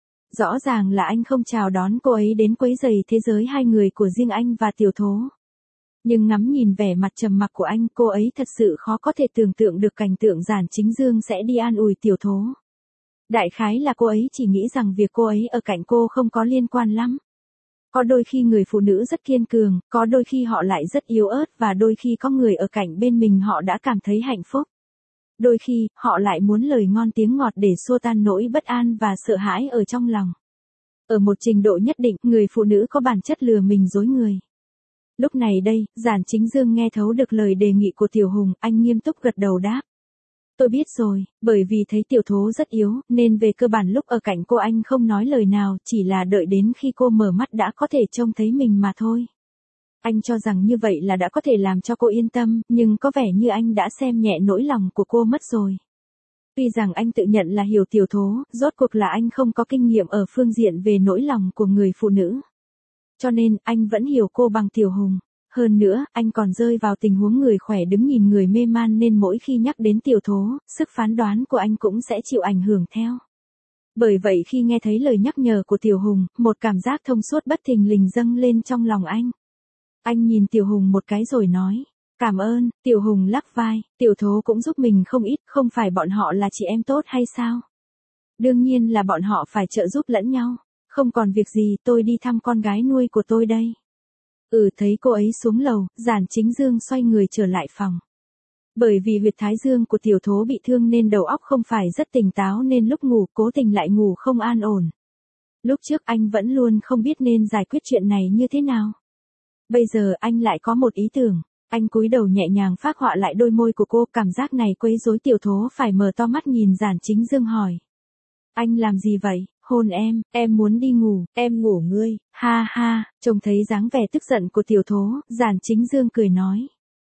Rõ ràng là anh không chào đón cô ấy đến quấy rầy thế giới hai người của riêng anh và Tiểu Thố. Nhưng ngắm nhìn vẻ mặt trầm mặc của anh, cô ấy thật sự khó có thể tưởng tượng được cảnh tượng Giản Chính Dương sẽ đi an ủi Tiểu Thố. Đại khái là cô ấy chỉ nghĩ rằng việc cô ấy ở cạnh cô không có liên quan lắm. Có đôi khi người phụ nữ rất kiên cường, có đôi khi họ lại rất yếu ớt, và đôi khi có người ở cạnh bên mình họ đã cảm thấy hạnh phúc. Đôi khi, họ lại muốn lời ngon tiếng ngọt để xua tan nỗi bất an và sợ hãi ở trong lòng. Ở một trình độ nhất định, người phụ nữ có bản chất lừa mình dối người. Lúc này đây, Giản Chính Dương nghe thấu được lời đề nghị của Tiểu Hùng, anh nghiêm túc gật đầu đáp. Tôi biết rồi, bởi vì thấy Tiểu Thố rất yếu, nên về cơ bản lúc ở cạnh cô anh không nói lời nào, chỉ là đợi đến khi cô mở mắt đã có thể trông thấy mình mà thôi. Anh cho rằng như vậy là đã có thể làm cho cô yên tâm, nhưng có vẻ như anh đã xem nhẹ nỗi lòng của cô mất rồi. Tuy rằng anh tự nhận là hiểu Tiểu Thố, rốt cuộc là anh không có kinh nghiệm ở phương diện về nỗi lòng của người phụ nữ. Cho nên, anh vẫn hiểu cô bằng Tiểu Hùng. Hơn nữa, anh còn rơi vào tình huống người khỏe đứng nhìn người mê man, nên mỗi khi nhắc đến Tiểu Thố, sức phán đoán của anh cũng sẽ chịu ảnh hưởng theo. Bởi vậy khi nghe thấy lời nhắc nhở của Tiểu Hùng, một cảm giác thông suốt bất thình lình dâng lên trong lòng anh. Anh nhìn Tiểu Hùng một cái rồi nói, cảm ơn. Tiểu Hùng lắc vai, Tiểu Thố cũng giúp mình không ít, không phải bọn họ là chị em tốt hay sao? Đương nhiên là bọn họ phải trợ giúp lẫn nhau. Không còn việc gì, tôi đi thăm con gái nuôi của tôi đây. Thấy cô ấy xuống lầu, Giản Chính Dương xoay người trở lại phòng. Bởi vì huyệt thái dương của Tiểu Thố bị thương nên đầu óc không phải rất tỉnh táo, nên lúc ngủ cố tình lại ngủ không an ổn. Lúc trước anh vẫn luôn không biết nên giải quyết chuyện này như thế nào. Bây giờ anh lại có một ý tưởng. Anh cúi đầu nhẹ nhàng phác họa lại đôi môi của cô, cảm giác này quấy rối Tiểu Thố phải mở to mắt nhìn Giản Chính Dương hỏi. Anh làm gì vậy? Hôn em muốn đi ngủ, em ngủ ngươi, ha ha. Trông thấy dáng vẻ tức giận của Tiểu Thố, Giản Chính Dương cười nói.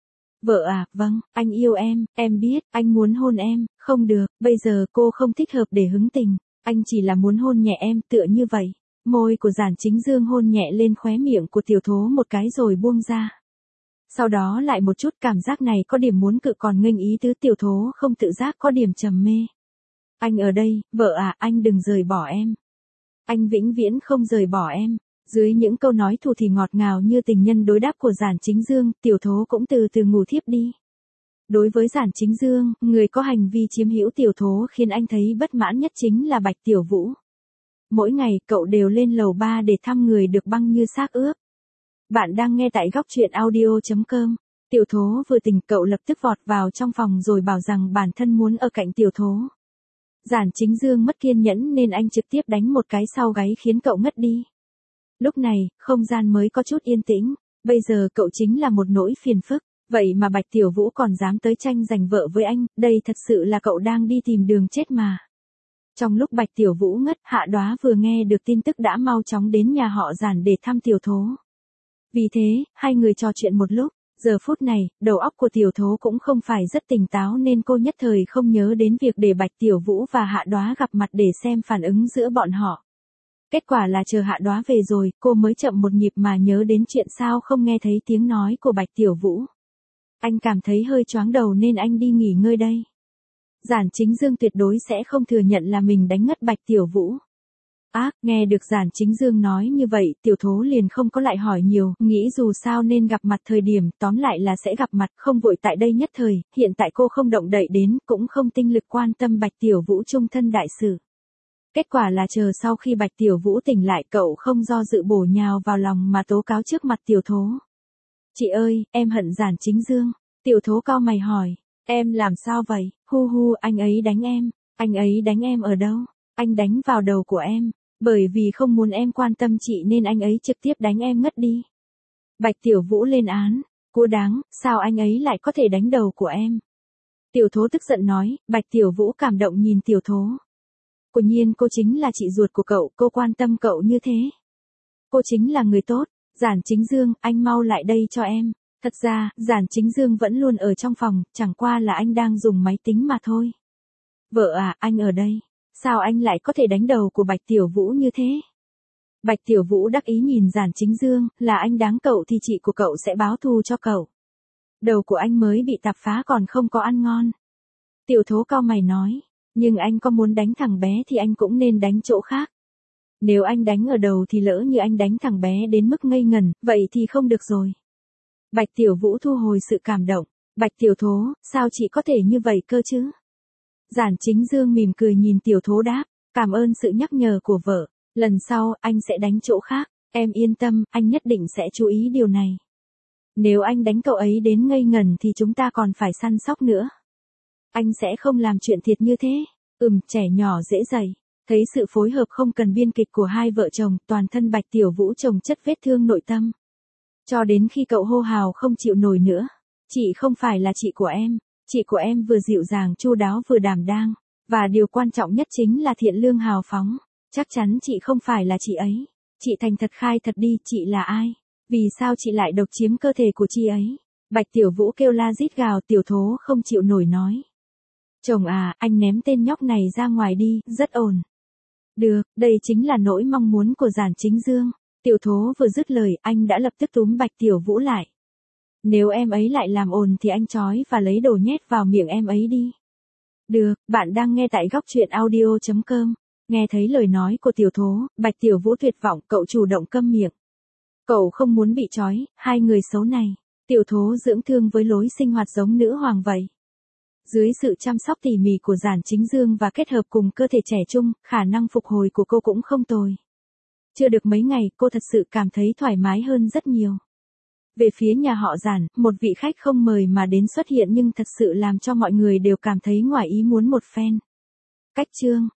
Vợ à, vâng, anh yêu em biết, anh muốn hôn em, không được, bây giờ cô không thích hợp để hứng tình, anh chỉ là muốn hôn nhẹ em, tựa như vậy. Môi của Giản Chính Dương hôn nhẹ lên khóe miệng của Tiểu Thố một cái rồi buông ra. Sau đó lại một chút, cảm giác này có điểm muốn cự còn nghênh ý tứ, Tiểu Thố không tự giác có điểm trầm mê. Anh ở đây, vợ à, anh đừng rời bỏ em. Anh vĩnh viễn không rời bỏ em. Dưới những câu nói thủ thỉ ngọt ngào như tình nhân đối đáp của Giản Chính Dương, Tiểu Thố cũng từ từ ngủ thiếp đi. Đối với Giản Chính Dương, người có hành vi chiếm hữu Tiểu Thố khiến anh thấy bất mãn nhất chính là Bạch Tiểu Vũ. Mỗi ngày, cậu đều lên lầu 3 để thăm người được băng như xác ướp. Bạn đang nghe tại góc truyện audio.com. Tiểu Thố vừa tỉnh, cậu lập tức vọt vào trong phòng rồi bảo rằng bản thân muốn ở cạnh Tiểu Thố. Giản Chính Dương mất kiên nhẫn nên anh trực tiếp đánh một cái sau gáy khiến cậu ngất đi. Lúc này, không gian mới có chút yên tĩnh, bây giờ cậu chính là một nỗi phiền phức. Vậy mà Bạch Tiểu Vũ còn dám tới tranh giành vợ với anh, đây thật sự là cậu đang đi tìm đường chết mà. Trong lúc Bạch Tiểu Vũ ngất, Hạ Đoá vừa nghe được tin tức đã mau chóng đến nhà họ Giản để thăm Tiểu Thố. Vì thế, hai người trò chuyện một lúc, giờ phút này, đầu óc của Tiểu Thố cũng không phải rất tỉnh táo nên cô nhất thời không nhớ đến việc để Bạch Tiểu Vũ và Hạ Đoá gặp mặt để xem phản ứng giữa bọn họ. Kết quả là chờ Hạ Đoá về rồi, cô mới chậm một nhịp mà nhớ đến chuyện sao không nghe thấy tiếng nói của Bạch Tiểu Vũ. Anh cảm thấy hơi choáng đầu nên anh đi nghỉ ngơi đây. Giản Chính Dương tuyệt đối sẽ không thừa nhận là mình đánh ngất Bạch Tiểu Vũ. Nghe được Giản Chính Dương nói như vậy, Tiểu Thố liền không có lại hỏi nhiều, nghĩ dù sao nên gặp mặt thời điểm, tóm lại là sẽ gặp mặt, không vội tại đây nhất thời, hiện tại cô không động đậy đến, cũng không tinh lực quan tâm Bạch Tiểu Vũ chung thân đại sự. Kết quả là chờ sau khi Bạch Tiểu Vũ tỉnh lại cậu không do dự bổ nhào vào lòng mà tố cáo trước mặt Tiểu Thố. Chị ơi, em hận Giản Chính Dương. Tiểu Thố cau mày hỏi, em làm sao vậy? Anh ấy đánh em. Anh ấy đánh em ở đâu? Anh đánh vào đầu của em. Bởi vì không muốn em quan tâm chị nên anh ấy trực tiếp đánh em ngất đi. Bạch Tiểu Vũ lên án, cô đáng, sao anh ấy lại có thể đánh đầu của em? Tiểu Thố tức giận nói, Bạch Tiểu Vũ cảm động nhìn Tiểu Thố. Quả nhiên cô chính là chị ruột của cậu, cô quan tâm cậu như thế. Cô chính là người tốt. Giản Chính Dương, anh mau lại đây cho em. Thật ra, Giản Chính Dương vẫn luôn ở trong phòng, chẳng qua là anh đang dùng máy tính mà thôi. Vợ à, anh ở đây. Sao anh lại có thể đánh đầu của Bạch Tiểu Vũ như thế? Bạch Tiểu Vũ đắc ý nhìn Giản Chính Dương, là anh đáng cậu thì chị của cậu sẽ báo thù cho cậu. Đầu của anh mới bị tạp phá còn không có ăn ngon. Tiểu Thố cau mày nói, nhưng anh có muốn đánh thằng bé thì anh cũng nên đánh chỗ khác. Nếu anh đánh ở đầu thì lỡ như anh đánh thằng bé đến mức ngây ngẩn, vậy thì không được rồi. Bạch Tiểu Vũ thu hồi sự cảm động. Bạch Tiểu Thố, sao chị có thể như vậy cơ chứ? Giản Chính Dương mỉm cười nhìn Tiểu Thố đáp, cảm ơn sự nhắc nhở của vợ. Lần sau, anh sẽ đánh chỗ khác. Em yên tâm, anh nhất định sẽ chú ý điều này. Nếu anh đánh cậu ấy đến ngây ngẩn thì chúng ta còn phải săn sóc nữa. Anh sẽ không làm chuyện thiệt như thế. Trẻ nhỏ dễ dạy. Thấy sự phối hợp không cần biên kịch của hai vợ chồng, toàn thân Bạch Tiểu Vũ chồng chất vết thương nội tâm. Cho đến khi cậu hô hào không chịu nổi nữa. Chị không phải là chị của em. Chị của em vừa dịu dàng chu đáo vừa đảm đang. Và điều quan trọng nhất chính là thiện lương hào phóng. Chắc chắn chị không phải là chị ấy. Chị thành thật khai thật đi, chị là ai? Vì sao chị lại độc chiếm cơ thể của chị ấy? Bạch Tiểu Vũ kêu la rít gào. Tiểu Thố không chịu nổi nói. Chồng à, anh ném tên nhóc này ra ngoài đi, rất ổn. Được, đây chính là nỗi mong muốn của Giản Chính Dương. Tiểu Thố vừa dứt lời, anh đã lập tức túm Bạch Tiểu Vũ lại. Nếu em ấy lại làm ồn thì anh trói và lấy đồ nhét vào miệng em ấy đi. Được, bạn đang nghe tại góc truyện audio.com. Nghe thấy lời nói của Tiểu Thố, Bạch Tiểu Vũ tuyệt vọng, cậu chủ động câm miệng. Cậu không muốn bị trói, hai người xấu này. Tiểu Thố dưỡng thương với lối sinh hoạt giống nữ hoàng vậy. Dưới sự chăm sóc tỉ mỉ của Giản Chính Dương và kết hợp cùng cơ thể trẻ trung, khả năng phục hồi của cô cũng không tồi. Chưa được mấy ngày, cô thật sự cảm thấy thoải mái hơn rất nhiều. Về phía nhà họ Giản, một vị khách không mời mà đến xuất hiện nhưng thật sự làm cho mọi người đều cảm thấy ngoài ý muốn một phen. Cách chương